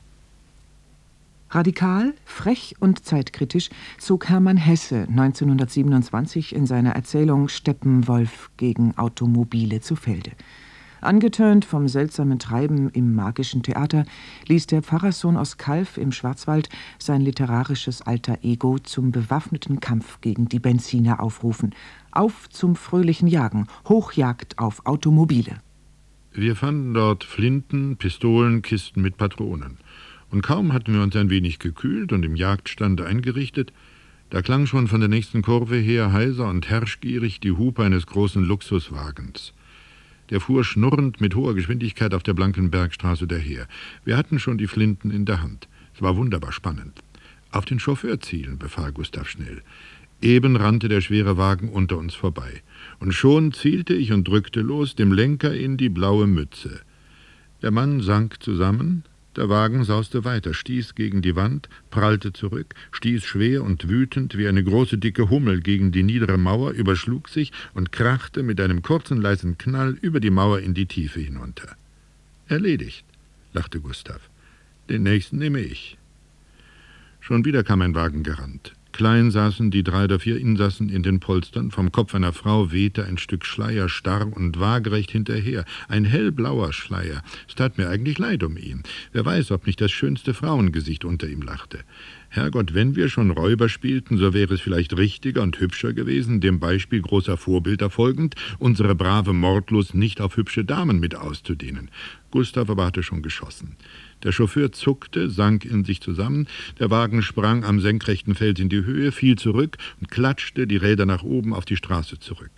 Radikal, frech und zeitkritisch zog Hermann Hesse neunzehnhundertsiebenundzwanzig in seiner Erzählung Steppenwolf gegen Automobile zu Felde. Angetönt vom seltsamen Treiben im magischen Theater ließ der Pfarrerssohn aus Calw im Schwarzwald sein literarisches Alter Ego zum bewaffneten Kampf gegen die Benziner aufrufen. Auf zum fröhlichen Jagen, Hochjagd auf Automobile. Wir fanden dort Flinten, Pistolen, Kisten mit Patronen. Und kaum hatten wir uns ein wenig gekühlt und im Jagdstande eingerichtet, da klang schon von der nächsten Kurve her heiser und herrschgierig die Hupe eines großen Luxuswagens. Der fuhr schnurrend mit hoher Geschwindigkeit auf der blanken Bergstraße daher. Wir hatten schon die Flinten in der Hand. Es war wunderbar spannend. »Auf den Chauffeur zielen«, befahl Gustav schnell. Eben rannte der schwere Wagen unter uns vorbei. Und schon zielte ich und drückte los, dem Lenker in die blaue Mütze. Der Mann sank zusammen. Der Wagen sauste weiter, stieß gegen die Wand, prallte zurück, stieß schwer und wütend wie eine große dicke Hummel gegen die niedere Mauer, überschlug sich und krachte mit einem kurzen, leisen Knall über die Mauer in die Tiefe hinunter. »Erledigt«, lachte Gustav. »Den nächsten nehme ich.« Schon wieder kam ein Wagen gerannt. Klein saßen die drei oder vier Insassen in den Polstern, vom Kopf einer Frau wehte ein Stück Schleier starr und waagerecht hinterher, ein hellblauer Schleier. Es tat mir eigentlich leid um ihn. Wer weiß, ob nicht das schönste Frauengesicht unter ihm lachte. Herrgott, wenn wir schon Räuber spielten, so wäre es vielleicht richtiger und hübscher gewesen, dem Beispiel großer Vorbilder folgend, unsere brave Mordlust nicht auf hübsche Damen mit auszudehnen. Gustav aber hatte schon geschossen. Der Chauffeur zuckte, sank in sich zusammen, der Wagen sprang am senkrechten Fels in die Höhe, fiel zurück und klatschte die Räder nach oben auf die Straße zurück.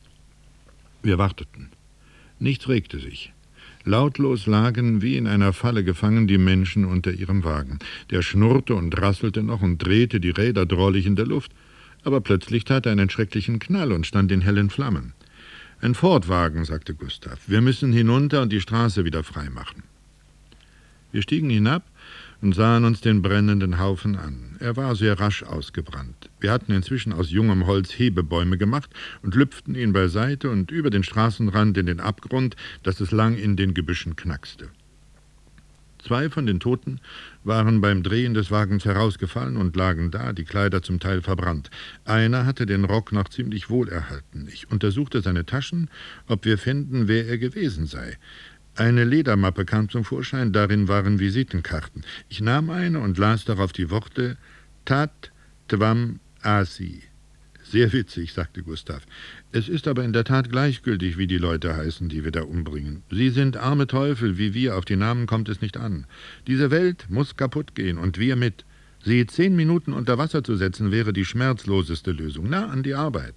Wir warteten. Nichts regte sich. Lautlos lagen, wie in einer Falle gefangen, die Menschen unter ihrem Wagen. Der schnurrte und rasselte noch und drehte die Räder drollig in der Luft. Aber plötzlich tat er einen schrecklichen Knall und stand in hellen Flammen. »Ein Fordwagen«, sagte Gustav. »Wir müssen hinunter und die Straße wieder freimachen.« Wir stiegen hinab und sahen uns den brennenden Haufen an. Er war sehr rasch ausgebrannt. Wir hatten inzwischen aus jungem Holz Hebebäume gemacht und lüpften ihn beiseite und über den Straßenrand in den Abgrund, dass es lang in den Gebüschen knackste. Zwei von den Toten waren beim Drehen des Wagens herausgefallen und lagen da, die Kleider zum Teil verbrannt. Einer hatte den Rock noch ziemlich wohlerhalten. Ich untersuchte seine Taschen, ob wir fänden, wer er gewesen sei. Eine Ledermappe kam zum Vorschein, darin waren Visitenkarten. Ich nahm eine und las darauf die Worte Tat Tvam Asi. Sehr witzig, sagte Gustav. Es ist aber in der Tat gleichgültig, wie die Leute heißen, die wir da umbringen. Sie sind arme Teufel, wie wir, auf die Namen kommt es nicht an. Diese Welt muss kaputt gehen und wir mit. Sie zehn Minuten unter Wasser zu setzen, wäre die schmerzloseste Lösung. Na, an die Arbeit.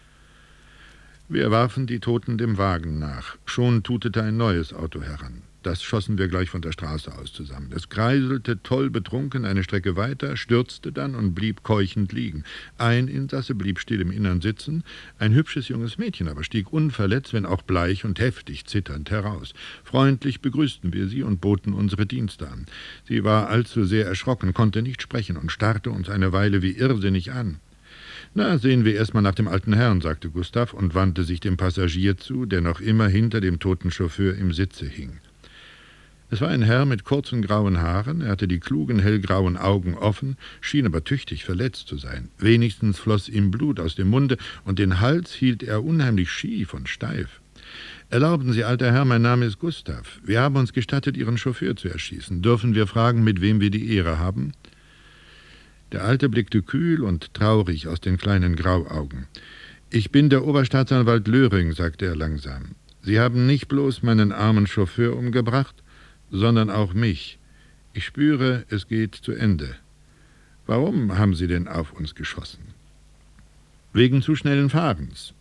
Wir warfen die Toten dem Wagen nach. Schon tutete ein neues Auto heran. Das schossen wir gleich von der Straße aus zusammen. Es kreiselte toll betrunken eine Strecke weiter, stürzte dann und blieb keuchend liegen. Ein Insasse blieb still im Innern sitzen, ein hübsches junges Mädchen aber stieg unverletzt, wenn auch bleich und heftig zitternd heraus. Freundlich begrüßten wir sie und boten unsere Dienste an. Sie war allzu sehr erschrocken, konnte nicht sprechen und starrte uns eine Weile wie irrsinnig an. »Na, sehen wir erst mal nach dem alten Herrn«, sagte Gustav und wandte sich dem Passagier zu, der noch immer hinter dem toten Chauffeur im Sitze hing. Es war ein Herr mit kurzen grauen Haaren, er hatte die klugen, hellgrauen Augen offen, schien aber tüchtig verletzt zu sein. Wenigstens floss ihm Blut aus dem Munde, und den Hals hielt er unheimlich schief und steif. »Erlauben Sie, alter Herr, mein Name ist Gustav. Wir haben uns gestattet, Ihren Chauffeur zu erschießen. Dürfen wir fragen, mit wem wir die Ehre haben?« Der Alte blickte kühl und traurig aus den kleinen Grauaugen. »Ich bin der Oberstaatsanwalt Löring«, sagte er langsam. »Sie haben nicht bloß meinen armen Chauffeur umgebracht, sondern auch mich. Ich spüre, es geht zu Ende. Warum haben Sie denn auf uns geschossen?« »Wegen zu schnellen Fahrens.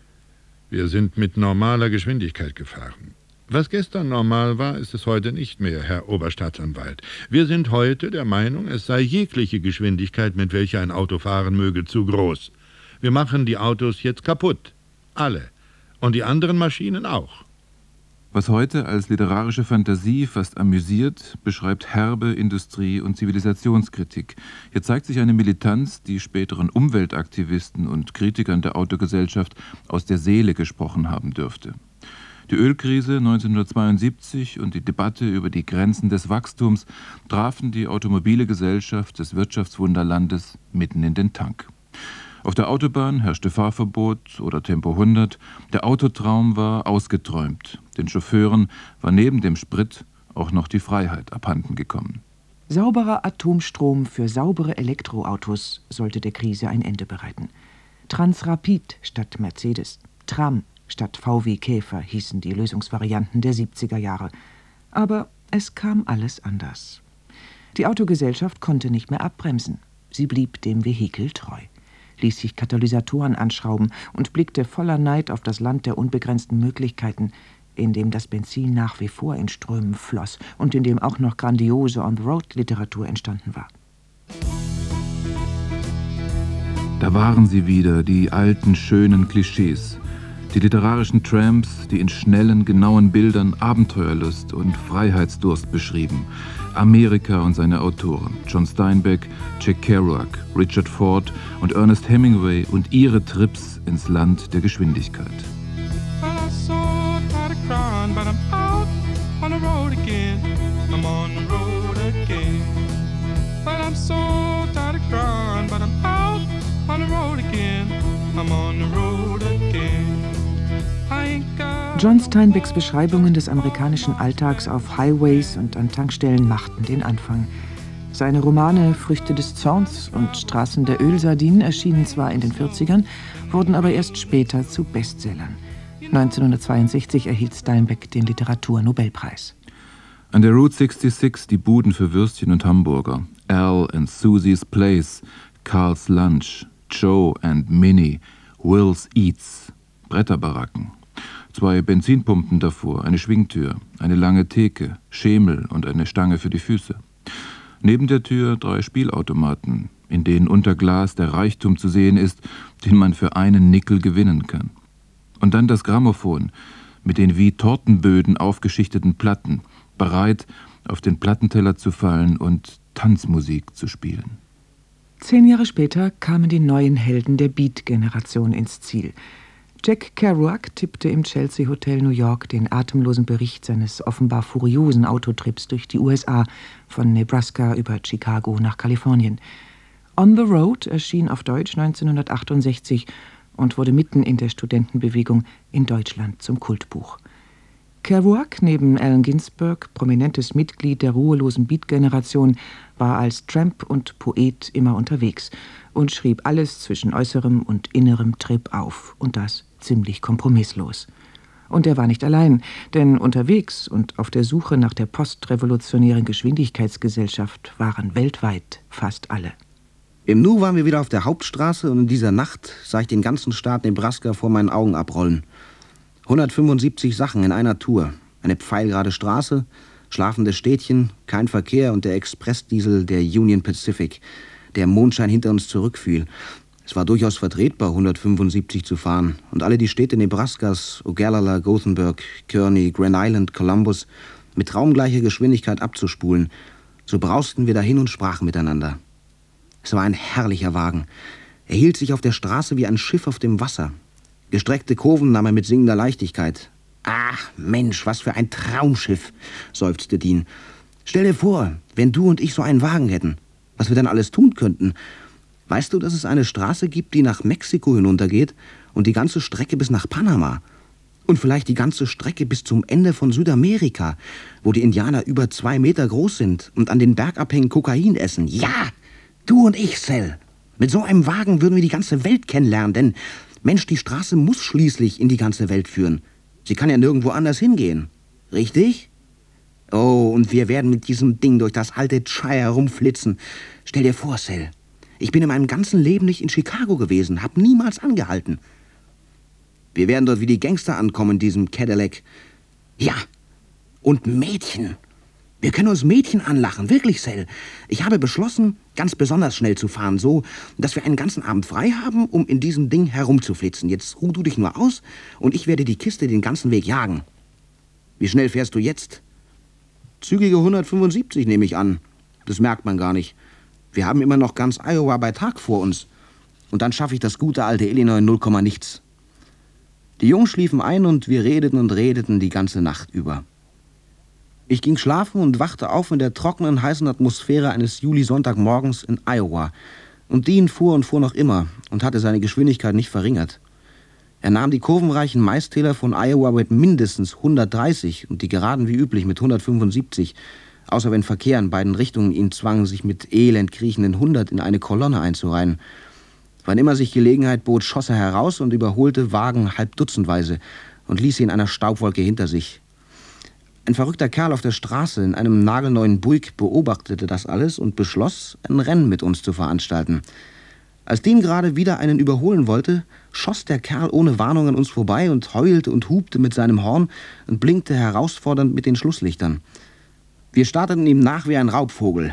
Wir sind mit normaler Geschwindigkeit gefahren. Was gestern normal war, ist es heute nicht mehr, Herr Oberstaatsanwalt. Wir sind heute der Meinung, es sei jegliche Geschwindigkeit, mit welcher ein Auto fahren möge, zu groß. Wir machen die Autos jetzt kaputt. Alle. Und die anderen Maschinen auch.« Was heute als literarische Fantasie fast amüsiert, beschreibt herbe Industrie- und Zivilisationskritik. Hier zeigt sich eine Militanz, die späteren Umweltaktivisten und Kritikern der Autogesellschaft aus der Seele gesprochen haben dürfte. Die Ölkrise neunzehnhundertzweiundsiebzig und die Debatte über die Grenzen des Wachstums trafen die automobile Gesellschaft des Wirtschaftswunderlandes mitten in den Tank. Auf der Autobahn herrschte Fahrverbot oder Tempo hundert. Der Autotraum war ausgeträumt. Den Chauffeuren war neben dem Sprit auch noch die Freiheit abhanden gekommen. Sauberer Atomstrom für saubere Elektroautos sollte der Krise ein Ende bereiten. Transrapid statt Mercedes, Tram statt V W Käfer hießen die Lösungsvarianten der siebziger Jahre. Aber es kam alles anders. Die Autogesellschaft konnte nicht mehr abbremsen. Sie blieb dem Vehikel treu, ließ sich Katalysatoren anschrauben und blickte voller Neid auf das Land der unbegrenzten Möglichkeiten, in dem das Benzin nach wie vor in Strömen floss und in dem auch noch grandiose On-the-Road-Literatur entstanden war. Da waren sie wieder, die alten, schönen Klischees. Die literarischen Tramps, die in schnellen, genauen Bildern Abenteuerlust und Freiheitsdurst beschrieben. Amerika und seine Autoren, John Steinbeck, Jack Kerouac, Richard Ford und Ernest Hemingway und ihre Trips ins Land der Geschwindigkeit. John Steinbecks Beschreibungen des amerikanischen Alltags auf Highways und an Tankstellen machten den Anfang. Seine Romane Früchte des Zorns und Straßen der Ölsardinen erschienen zwar in den vierzigern, wurden aber erst später zu Bestsellern. neunzehnhundertzweiundsechzig erhielt Steinbeck den Literaturnobelpreis. An der Route sechsundsechzig die Buden für Würstchen und Hamburger, Al and Susie's Place, Carl's Lunch, Joe and Minnie, Will's Eats, Bretterbaracken. Zwei Benzinpumpen davor, eine Schwingtür, eine lange Theke, Schemel und eine Stange für die Füße. Neben der Tür drei Spielautomaten, in denen unter Glas der Reichtum zu sehen ist, den man für einen Nickel gewinnen kann. Und dann das Grammophon mit den wie Tortenböden aufgeschichteten Platten, bereit, auf den Plattenteller zu fallen und Tanzmusik zu spielen. Zehn Jahre später kamen die neuen Helden der Beat-Generation ins Ziel. Jack Kerouac tippte im Chelsea Hotel New York den atemlosen Bericht seines offenbar furiosen Autotrips durch die U S A, von Nebraska über Chicago nach Kalifornien. On the Road erschien auf Deutsch neunzehnhundertachtundsechzig und wurde mitten in der Studentenbewegung in Deutschland zum Kultbuch. Kerouac, neben Allen Ginsberg, prominentes Mitglied der ruhelosen Beat-Generation, war als Tramp und Poet immer unterwegs und schrieb alles zwischen äußerem und innerem Trip auf, und das ziemlich kompromisslos. Und er war nicht allein, denn unterwegs und auf der Suche nach der postrevolutionären Geschwindigkeitsgesellschaft waren weltweit fast alle. Im Nu waren wir wieder auf der Hauptstraße und in dieser Nacht sah ich den ganzen Staat Nebraska vor meinen Augen abrollen. hundertfünfundsiebzig Sachen in einer Tour. Eine pfeilgerade Straße, schlafende Städtchen, kein Verkehr und der Expressdiesel der Union Pacific, der im Mondschein hinter uns zurückfiel. Es war durchaus vertretbar, hundertfünfundsiebzig zu fahren. Und alle die Städte Nebraskas, Ogallala, Gothenburg, Kearney, Grand Island, Columbus, mit traumgleicher Geschwindigkeit abzuspulen. So brausten wir dahin und sprachen miteinander. Es war ein herrlicher Wagen. Er hielt sich auf der Straße wie ein Schiff auf dem Wasser. Gestreckte Kurven nahm er mit singender Leichtigkeit. »Ach, Mensch, was für ein Traumschiff«, seufzte Dean. »Stell dir vor, wenn du und ich so einen Wagen hätten, was wir dann alles tun könnten. Weißt du, dass es eine Straße gibt, die nach Mexiko hinuntergeht und die ganze Strecke bis nach Panama? Und vielleicht die ganze Strecke bis zum Ende von Südamerika, wo die Indianer über zwei Meter groß sind und an den Bergabhängen Kokain essen. Ja, du und ich, Sal. Mit so einem Wagen würden wir die ganze Welt kennenlernen, denn, Mensch, die Straße muss schließlich in die ganze Welt führen. Sie kann ja nirgendwo anders hingehen. Richtig? Oh, und wir werden mit diesem Ding durch das alte Shire herumflitzen. Stell dir vor, Sal. Ich bin in meinem ganzen Leben nicht in Chicago gewesen, hab niemals angehalten. Wir werden dort wie die Gangster ankommen in diesem Cadillac. Ja, und Mädchen. Wir können uns Mädchen anlachen, wirklich, Sal. Ich habe beschlossen, ganz besonders schnell zu fahren, so, dass wir einen ganzen Abend frei haben, um in diesem Ding herumzuflitzen. Jetzt ruh du dich nur aus und ich werde die Kiste den ganzen Weg jagen. Wie schnell fährst du jetzt? Zügige hundertfünfundsiebzig, nehme ich an. Das merkt man gar nicht. Wir haben immer noch ganz Iowa bei Tag vor uns. Und dann schaffe ich das gute alte Illinois null Komma nichts. Die Jungs schliefen ein und wir redeten und redeten die ganze Nacht über. Ich ging schlafen und wachte auf in der trockenen, heißen Atmosphäre eines Juli-Sonntagmorgens in Iowa. Und Dean fuhr und fuhr noch immer und hatte seine Geschwindigkeit nicht verringert. Er nahm die kurvenreichen Maistäler von Iowa mit mindestens hundertdreißig und die Geraden wie üblich mit hundertfünfundsiebzig, außer wenn Verkehr in beiden Richtungen ihn zwang, sich mit elend kriechenden hundert in eine Kolonne einzureihen. Wann immer sich Gelegenheit bot, schoss er heraus und überholte Wagen halbdutzendweise und ließ sie in einer Staubwolke hinter sich. Ein verrückter Kerl auf der Straße in einem nagelneuen Buick beobachtete das alles und beschloss, ein Rennen mit uns zu veranstalten. Als Dean gerade wieder einen überholen wollte, schoss der Kerl ohne Warnung an uns vorbei und heulte und hupte mit seinem Horn und blinkte herausfordernd mit den Schlusslichtern. Wir starteten ihm nach wie ein Raubvogel.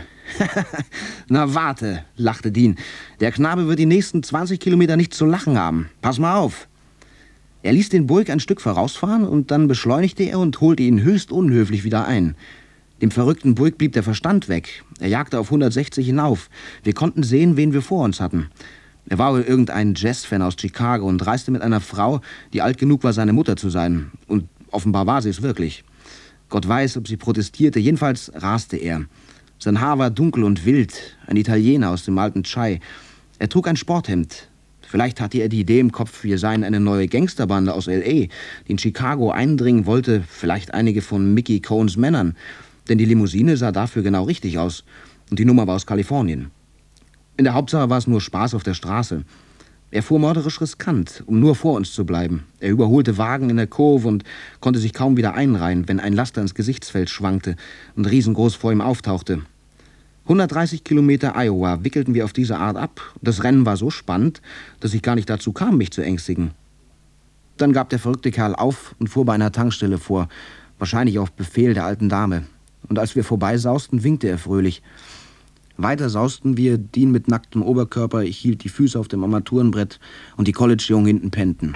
»Na warte«, lachte Dean, »der Knabe wird die nächsten zwanzig Kilometer nicht zu lachen haben. Pass mal auf.« Er ließ den Buick ein Stück vorausfahren und dann beschleunigte er und holte ihn höchst unhöflich wieder ein. Dem verrückten Buick blieb der Verstand weg. Er jagte auf hundertsechzig hinauf. Wir konnten sehen, wen wir vor uns hatten. Er war wohl irgendein Jazz-Fan aus Chicago und reiste mit einer Frau, die alt genug war, seine Mutter zu sein. Und offenbar war sie es wirklich. Gott weiß, ob sie protestierte. Jedenfalls raste er. Sein Haar war dunkel und wild. Ein Italiener aus dem alten Chai. Er trug ein Sporthemd. Vielleicht hatte er die Idee im Kopf, wir seien eine neue Gangsterbande aus L A, die in Chicago eindringen wollte, vielleicht einige von Mickey Cohns Männern. Denn die Limousine sah dafür genau richtig aus. Und die Nummer war aus Kalifornien. In der Hauptsache war es nur Spaß auf der Straße. Er fuhr mörderisch riskant, um nur vor uns zu bleiben. Er überholte Wagen in der Kurve und konnte sich kaum wieder einreihen, wenn ein Laster ins Gesichtsfeld schwankte und riesengroß vor ihm auftauchte. hundertdreißig Kilometer Iowa wickelten wir auf diese Art ab. Das Rennen war so spannend, dass ich gar nicht dazu kam, mich zu ängstigen. Dann gab der verrückte Kerl auf und fuhr bei einer Tankstelle vor, wahrscheinlich auf Befehl der alten Dame. Und als wir vorbeisausten, winkte er fröhlich. Weiter sausten wir, Dean mit nacktem Oberkörper, ich hielt die Füße auf dem Armaturenbrett und die College-Jungen hinten pennten.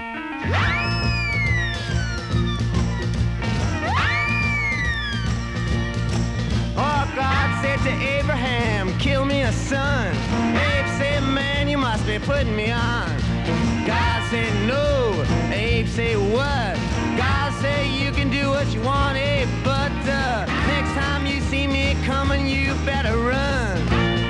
Oh, God said to Abraham, kill me a son. Abe said, man, you must be putting me on. God said, no. Abe said, what? God said, you can do what you want, Abe, but uh, next time you see me coming, you better run.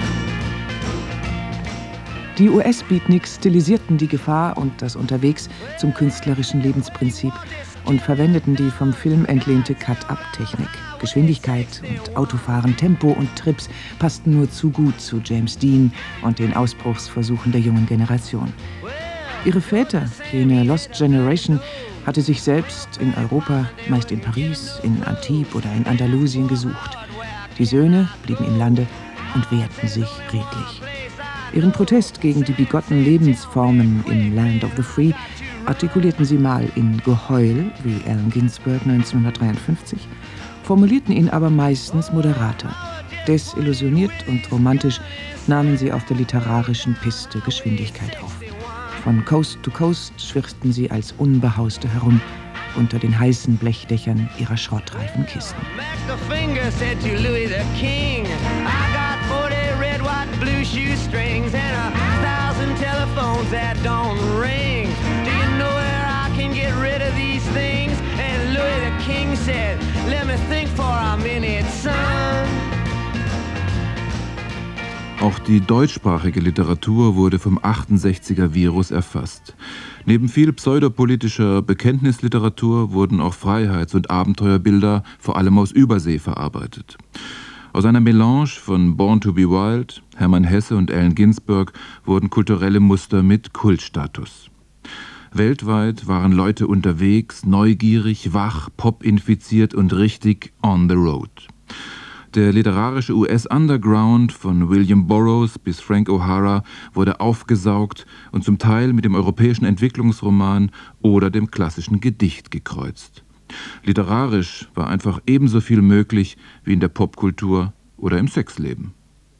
Die U S-Beatniks stilisierten die Gefahr und das Unterwegs zum künstlerischen Lebensprinzip und verwendeten die vom Film entlehnte Cut-Up-Technik. Geschwindigkeit und Autofahren, Tempo und Trips passten nur zu gut zu James Dean und den Ausbruchsversuchen der jungen Generation. Ihre Väter, jene Lost Generation, hatte sich selbst in Europa, meist in Paris, in Antibes oder in Andalusien gesucht. Die Söhne blieben im Lande und wehrten sich redlich. Ihren Protest gegen die bigotten Lebensformen im Land of the Free artikulierten sie mal in Geheul, wie Allen Ginsberg neunzehnhundertdreiundfünfzig, formulierten ihn aber meistens moderater. Desillusioniert und romantisch nahmen sie auf der literarischen Piste Geschwindigkeit auf. Von Coast to Coast schwirrten sie als Unbehauste herum unter den heißen Blechdächern ihrer schrottreifen Kisten. Blue shoestrings and a thousand telephones that don't ring. Do you know where I can get rid of these things? And Louis the King said, let me think for a minute, son. Auch die deutschsprachige Literatur wurde vom achtundsechziger-Virus erfasst. Neben viel pseudopolitischer Bekenntnisliteratur wurden auch Freiheits- und Abenteuerbilder vor allem aus Übersee verarbeitet. Aus einer Melange von Born to be Wild, Hermann Hesse und Allen Ginsberg wurden kulturelle Muster mit Kultstatus. Weltweit waren Leute unterwegs, neugierig, wach, pop-infiziert und richtig on the road. Der literarische U S-Underground von William Burroughs bis Frank O'Hara wurde aufgesaugt und zum Teil mit dem europäischen Entwicklungsroman oder dem klassischen Gedicht gekreuzt. Literarisch war einfach ebenso viel möglich wie in der Popkultur oder im Sexleben.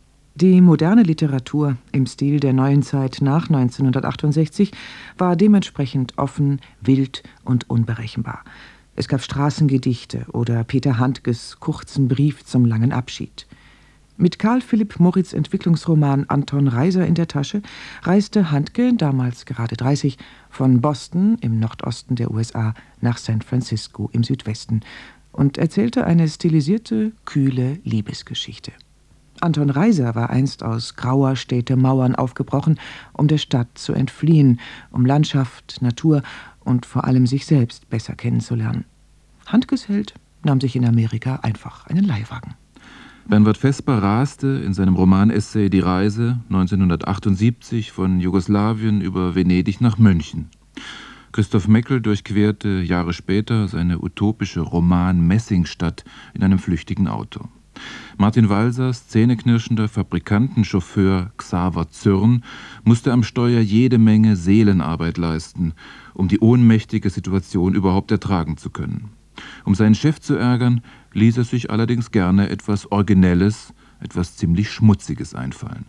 Die moderne Literatur im Stil der neuen Zeit nach neunzehnhundertachtundsechzig war dementsprechend offen, wild und unberechenbar. Es gab Straßengedichte oder Peter Handkes kurzen Brief zum langen Abschied. Mit Karl Philipp Moritz' Entwicklungsroman Anton Reiser in der Tasche reiste Handke, damals gerade dreißig, von Boston im Nordosten der U S A nach San Francisco im Südwesten und erzählte eine stilisierte, kühle Liebesgeschichte. Anton Reiser war einst aus grauer Städtemauern aufgebrochen, um der Stadt zu entfliehen, um Landschaft, Natur und vor allem sich selbst besser kennenzulernen. Handkes Held nahm sich in Amerika einfach einen Leihwagen. Bernward Vesper raste in seinem Romanessay Die Reise neunzehnhundertachtundsiebzig von Jugoslawien über Venedig nach München. Christoph Meckel durchquerte Jahre später seine utopische Roman-Messingstadt in einem flüchtigen Auto. Martin Walsers zähneknirschender Fabrikantenchauffeur Xaver Zürn musste am Steuer jede Menge Seelenarbeit leisten, um die ohnmächtige Situation überhaupt ertragen zu können. Um seinen Chef zu ärgern, ließ er sich allerdings gerne etwas Originelles, etwas ziemlich Schmutziges einfallen.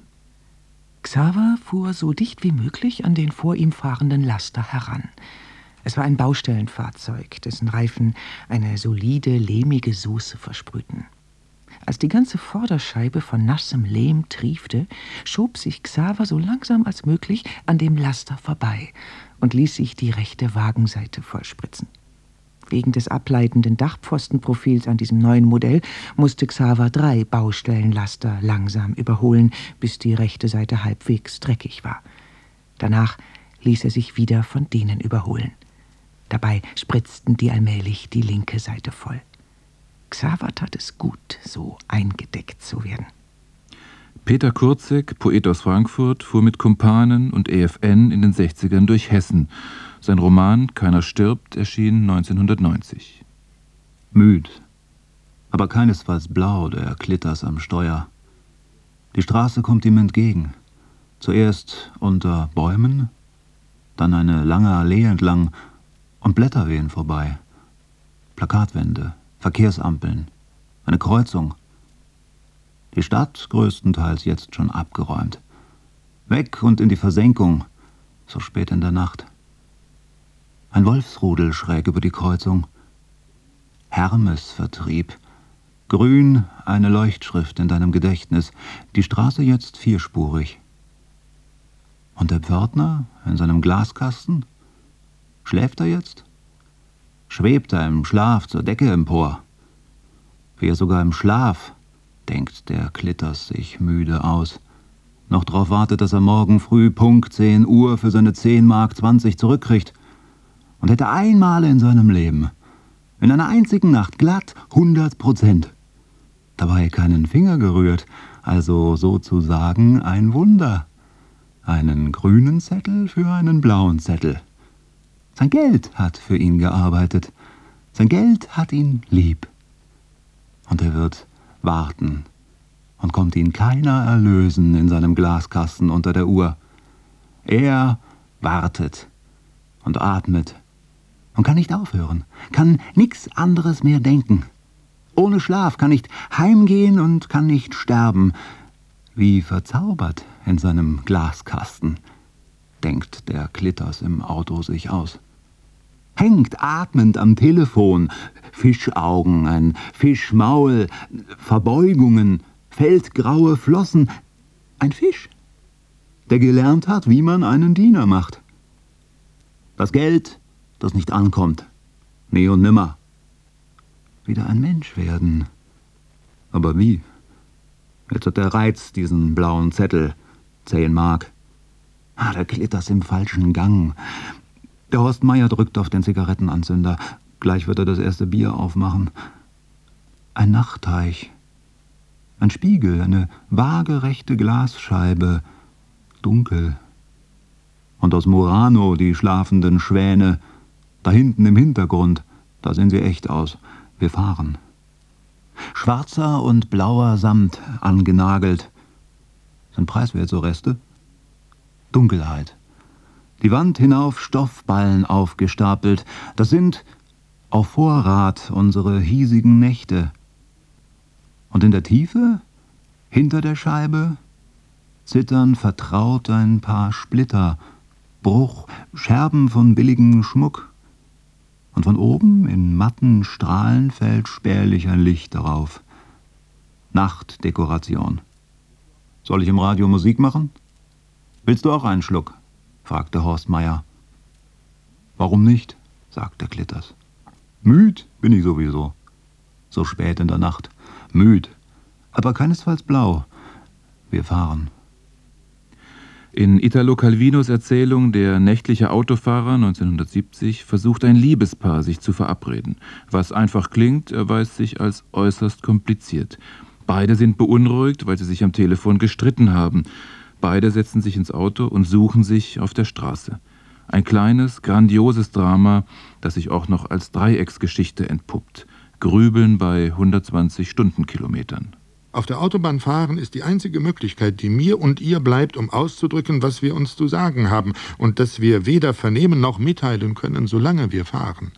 Xaver fuhr so dicht wie möglich an den vor ihm fahrenden Laster heran. Es war ein Baustellenfahrzeug, dessen Reifen eine solide, lehmige Soße versprühten. Als die ganze Vorderscheibe von nassem Lehm triefte, schob sich Xaver so langsam als möglich an dem Laster vorbei und ließ sich die rechte Wagenseite vollspritzen. Wegen des ableitenden Dachpfostenprofils an diesem neuen Modell musste Xaver drei Baustellenlaster langsam überholen, bis die rechte Seite halbwegs dreckig war. Danach ließ er sich wieder von denen überholen. Dabei spritzten die allmählich die linke Seite voll. Xaver tat es gut, so eingedeckt zu werden. Peter Kurzek, Poet aus Frankfurt, fuhr mit Kumpanen und E F N in den sechzigern durch Hessen. Sein Roman »Keiner stirbt« erschien neunzehnhundertneunzig. Müd, aber keinesfalls blau, der Klitters am Steuer. Die Straße kommt ihm entgegen. Zuerst unter Bäumen, dann eine lange Allee entlang und Blätter wehen vorbei. Plakatwände, Verkehrsampeln, eine Kreuzung. Die Stadt größtenteils jetzt schon abgeräumt. Weg und in die Versenkung, so spät in der Nacht. Ein Wolfsrudel schräg über die Kreuzung. Hermesvertrieb. Grün eine Leuchtschrift in deinem Gedächtnis. Die Straße jetzt vierspurig. Und der Pförtner in seinem Glaskasten? Schläft er jetzt? Schwebt er im Schlaf zur Decke empor? Wie er sogar im Schlaf, denkt der Klitters sich müde aus, noch drauf wartet, dass er morgen früh Punkt zehn Uhr für seine zehn Mark zwanzig zurückkriegt und hätte einmal in seinem Leben, in einer einzigen Nacht glatt hundert Prozent, dabei keinen Finger gerührt, also sozusagen ein Wunder, einen grünen Zettel für einen blauen Zettel. Sein Geld hat für ihn gearbeitet, sein Geld hat ihn lieb. Und er wird warten, und kommt ihn keiner erlösen in seinem Glaskasten unter der Uhr. Er wartet und atmet und kann nicht aufhören, kann nichts anderes mehr denken. Ohne Schlaf, kann nicht heimgehen und kann nicht sterben. Wie verzaubert in seinem Glaskasten, denkt der Klitters im Auto sich aus. Hängt atmend am Telefon, Fischaugen, ein Fischmaul, Verbeugungen, feldgraue Flossen, ein Fisch, der gelernt hat, wie man einen Diener macht. Das Geld, das nicht ankommt, nie und nimmer. Wieder ein Mensch werden. Aber wie? Jetzt hat der Reiz diesen blauen Zettel, zehn Mark. Ah, der Klitters im falschen Gang. Der Horst Meier drückt auf den Zigarettenanzünder. Gleich wird er das erste Bier aufmachen. Ein Nachtteich. Ein Spiegel, eine waagerechte Glasscheibe. Dunkel. Und aus Murano die schlafenden Schwäne. Da hinten im Hintergrund, da sehen sie echt aus. Wir fahren. Schwarzer und blauer Samt angenagelt. Sind preiswert so Reste? Dunkelheit. Die Wand hinauf Stoffballen aufgestapelt. Das sind auf Vorrat unsere hiesigen Nächte. Und in der Tiefe, hinter der Scheibe, zittern vertraut ein paar Splitter, Bruch, Scherben von billigem Schmuck. Und von oben in matten Strahlen fällt spärlich ein Licht darauf. Nachtdekoration. Soll ich im Radio Musik machen? Willst du auch einen Schluck? Fragte Horst Meier. Warum nicht? Sagte Klitters. Müd bin ich sowieso. So spät in der Nacht. Müd, aber keinesfalls blau. Wir fahren. In Italo Calvinos Erzählung Der nächtliche Autofahrer neunzehnhundertsiebzig versucht ein Liebespaar, sich zu verabreden. Was einfach klingt, erweist sich als äußerst kompliziert. Beide sind beunruhigt, weil sie sich am Telefon gestritten haben. Beide setzen sich ins Auto und suchen sich auf der Straße. Ein kleines, grandioses Drama, das sich auch noch als Dreiecksgeschichte entpuppt. Grübeln bei hundertzwanzig Stundenkilometern. Auf der Autobahn fahren ist die einzige Möglichkeit, die mir und ihr bleibt, um auszudrücken, was wir uns zu sagen haben und das wir weder vernehmen noch mitteilen können, solange wir fahren.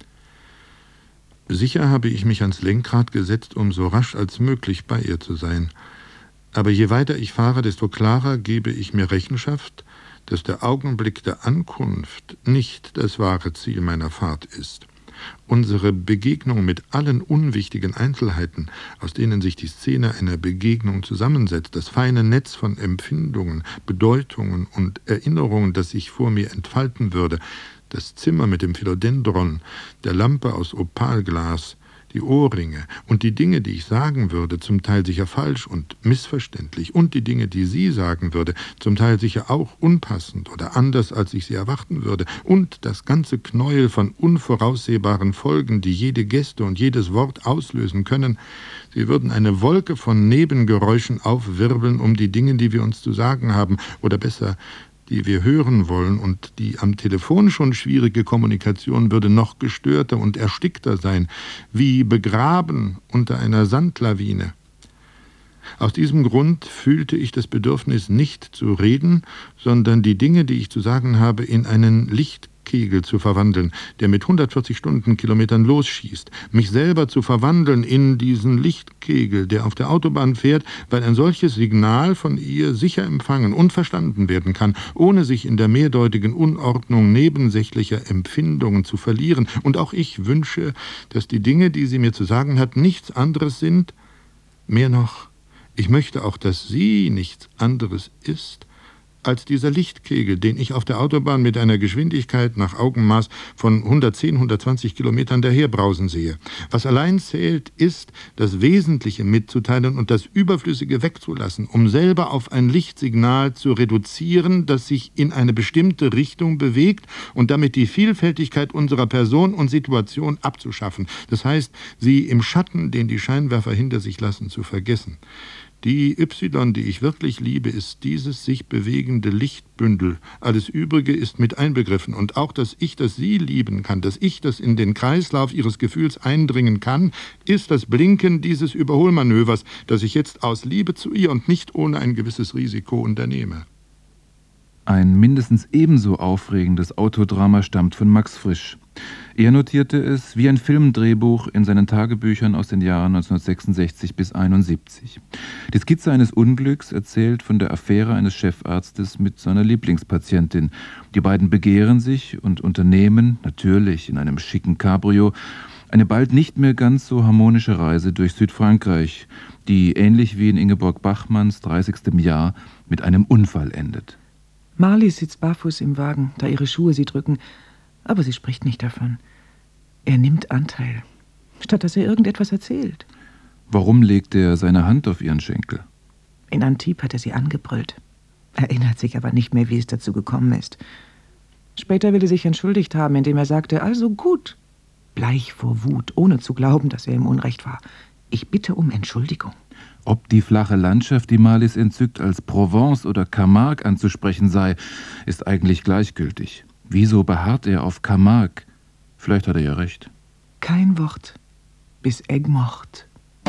Sicher habe ich mich ans Lenkrad gesetzt, um so rasch als möglich bei ihr zu sein. Aber je weiter ich fahre, desto klarer gebe ich mir Rechenschaft, dass der Augenblick der Ankunft nicht das wahre Ziel meiner Fahrt ist. Unsere Begegnung mit allen unwichtigen Einzelheiten, aus denen sich die Szene einer Begegnung zusammensetzt, das feine Netz von Empfindungen, Bedeutungen und Erinnerungen, das sich vor mir entfalten würde, das Zimmer mit dem Philodendron, der Lampe aus Opalglas, die Ohrringe und die Dinge, die ich sagen würde, zum Teil sicher falsch und missverständlich, und die Dinge, die sie sagen würde, zum Teil sicher auch unpassend oder anders, als ich sie erwarten würde, und das ganze Knäuel von unvoraussehbaren Folgen, die jede Geste und jedes Wort auslösen können, sie würden eine Wolke von Nebengeräuschen aufwirbeln um die Dinge, die wir uns zu sagen haben, oder besser, die wir hören wollen, und die am Telefon schon schwierige Kommunikation würde noch gestörter und erstickter sein, wie begraben unter einer Sandlawine. Aus diesem Grund fühlte ich das Bedürfnis, nicht zu reden, sondern die Dinge, die ich zu sagen habe, in einen Licht Lichtkegel zu verwandeln, der mit hundertvierzig Stundenkilometern losschießt, mich selber zu verwandeln in diesen Lichtkegel, der auf der Autobahn fährt, weil ein solches Signal von ihr sicher empfangen und verstanden werden kann, ohne sich in der mehrdeutigen Unordnung nebensächlicher Empfindungen zu verlieren. Und auch ich wünsche, dass die Dinge, die sie mir zu sagen hat, nichts anderes sind. Mehr noch, ich möchte auch, dass sie nichts anderes ist als dieser Lichtkegel, den ich auf der Autobahn mit einer Geschwindigkeit nach Augenmaß von hundertzehn, hundertzwanzig Kilometern daherbrausen sehe. Was allein zählt, ist, das Wesentliche mitzuteilen und das Überflüssige wegzulassen, um selber auf ein Lichtsignal zu reduzieren, das sich in eine bestimmte Richtung bewegt und damit die Vielfältigkeit unserer Person und Situation abzuschaffen. Das heißt, sie im Schatten, den die Scheinwerfer hinter sich lassen, zu vergessen. Die Y, die ich wirklich liebe, ist dieses sich bewegende Lichtbündel. Alles Übrige ist mit einbegriffen. Und auch das Ich, das sie lieben kann, das Ich, das in den Kreislauf ihres Gefühls eindringen kann, ist das Blinken dieses Überholmanövers, das ich jetzt aus Liebe zu ihr und nicht ohne ein gewisses Risiko unternehme. Ein mindestens ebenso aufregendes Autodrama stammt von Max Frisch. Er notierte es wie ein Filmdrehbuch in seinen Tagebüchern aus den Jahren neunzehnhundertsechsundsechzig bis einundsiebzig. Die Skizze eines Unglücks erzählt von der Affäre eines Chefarztes mit seiner Lieblingspatientin. Die beiden begehren sich und unternehmen, natürlich in einem schicken Cabrio, eine bald nicht mehr ganz so harmonische Reise durch Südfrankreich, die ähnlich wie in Ingeborg Bachmanns dreißigstem Jahr mit einem Unfall endet. Marley sitzt barfuß im Wagen, da ihre Schuhe sie drücken, aber sie spricht nicht davon. Er nimmt Anteil, statt dass er irgendetwas erzählt. Warum legt er seine Hand auf ihren Schenkel? In Antibes hat er sie angebrüllt, erinnert sich aber nicht mehr, wie es dazu gekommen ist. Später will er sich entschuldigt haben, indem er sagte, also gut, bleich vor Wut, ohne zu glauben, dass er im Unrecht war. Ich bitte um Entschuldigung. Ob die flache Landschaft, die Marlies entzückt, als Provence oder Camargue anzusprechen sei, ist eigentlich gleichgültig. Wieso beharrt er auf Camargue? Vielleicht hat er ja recht. Kein Wort, bis Egmort.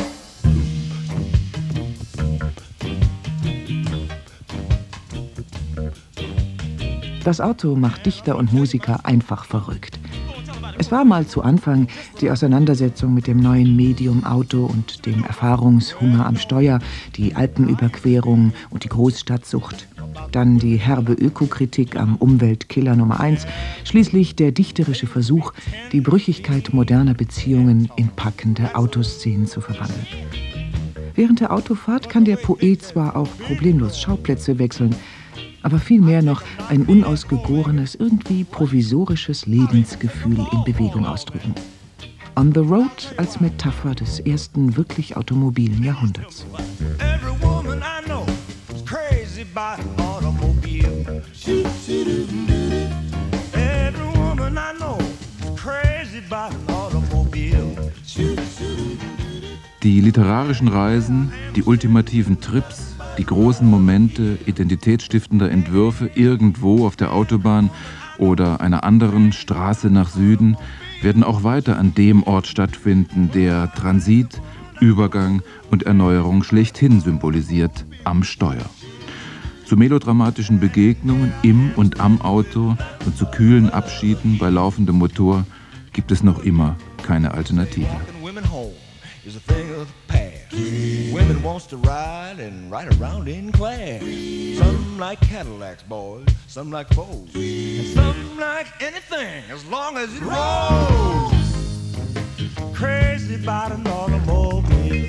Das Auto macht Dichter und Musiker einfach verrückt. Es war mal zu Anfang die Auseinandersetzung mit dem neuen Medium Auto und dem Erfahrungshunger am Steuer, die Alpenüberquerung und die Großstadtsucht. Dann die herbe Ökokritik am Umweltkiller Nummer eins. Schließlich der dichterische Versuch, die Brüchigkeit moderner Beziehungen in packende Autoszenen zu verwandeln. Während der Autofahrt kann der Poet zwar auch problemlos Schauplätze wechseln, aber vielmehr noch ein unausgegorenes, irgendwie provisorisches Lebensgefühl in Bewegung ausdrücken. On the Road als Metapher des ersten wirklich automobilen Jahrhunderts. Die literarischen Reisen, die ultimativen Trips, die großen Momente identitätsstiftender Entwürfe irgendwo auf der Autobahn oder einer anderen Straße nach Süden werden auch weiter an dem Ort stattfinden, der Transit, Übergang und Erneuerung schlechthin symbolisiert, am Steuer. Zu melodramatischen Begegnungen im und am Auto und zu kühlen Abschieden bei laufendem Motor gibt es noch immer keine Alternative. Women wants to ride and ride around in class. Some like Cadillacs, boys, some like Fords, and some like anything as long as it rolls. Crazy about an automobile.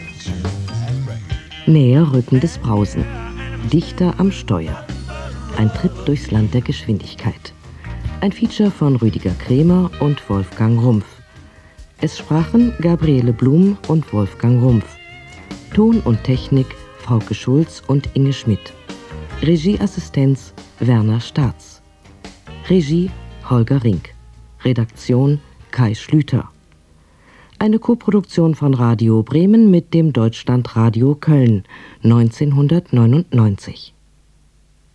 Näher rückendes Brausen. Dichter am Steuer. Ein Trip durchs Land der Geschwindigkeit. Ein Feature von Rüdiger Kremer und Wolfgang Rumpf. Es sprachen Gabriele Blum und Wolfgang Rumpf. Ton und Technik Frauke Schulz und Inge Schmidt. Regieassistenz Werner Staats. Regie Holger Rink. Redaktion Kai Schlüter. Eine Koproduktion von Radio Bremen mit dem Deutschlandradio Köln neunzehnhundertneunundneunzig.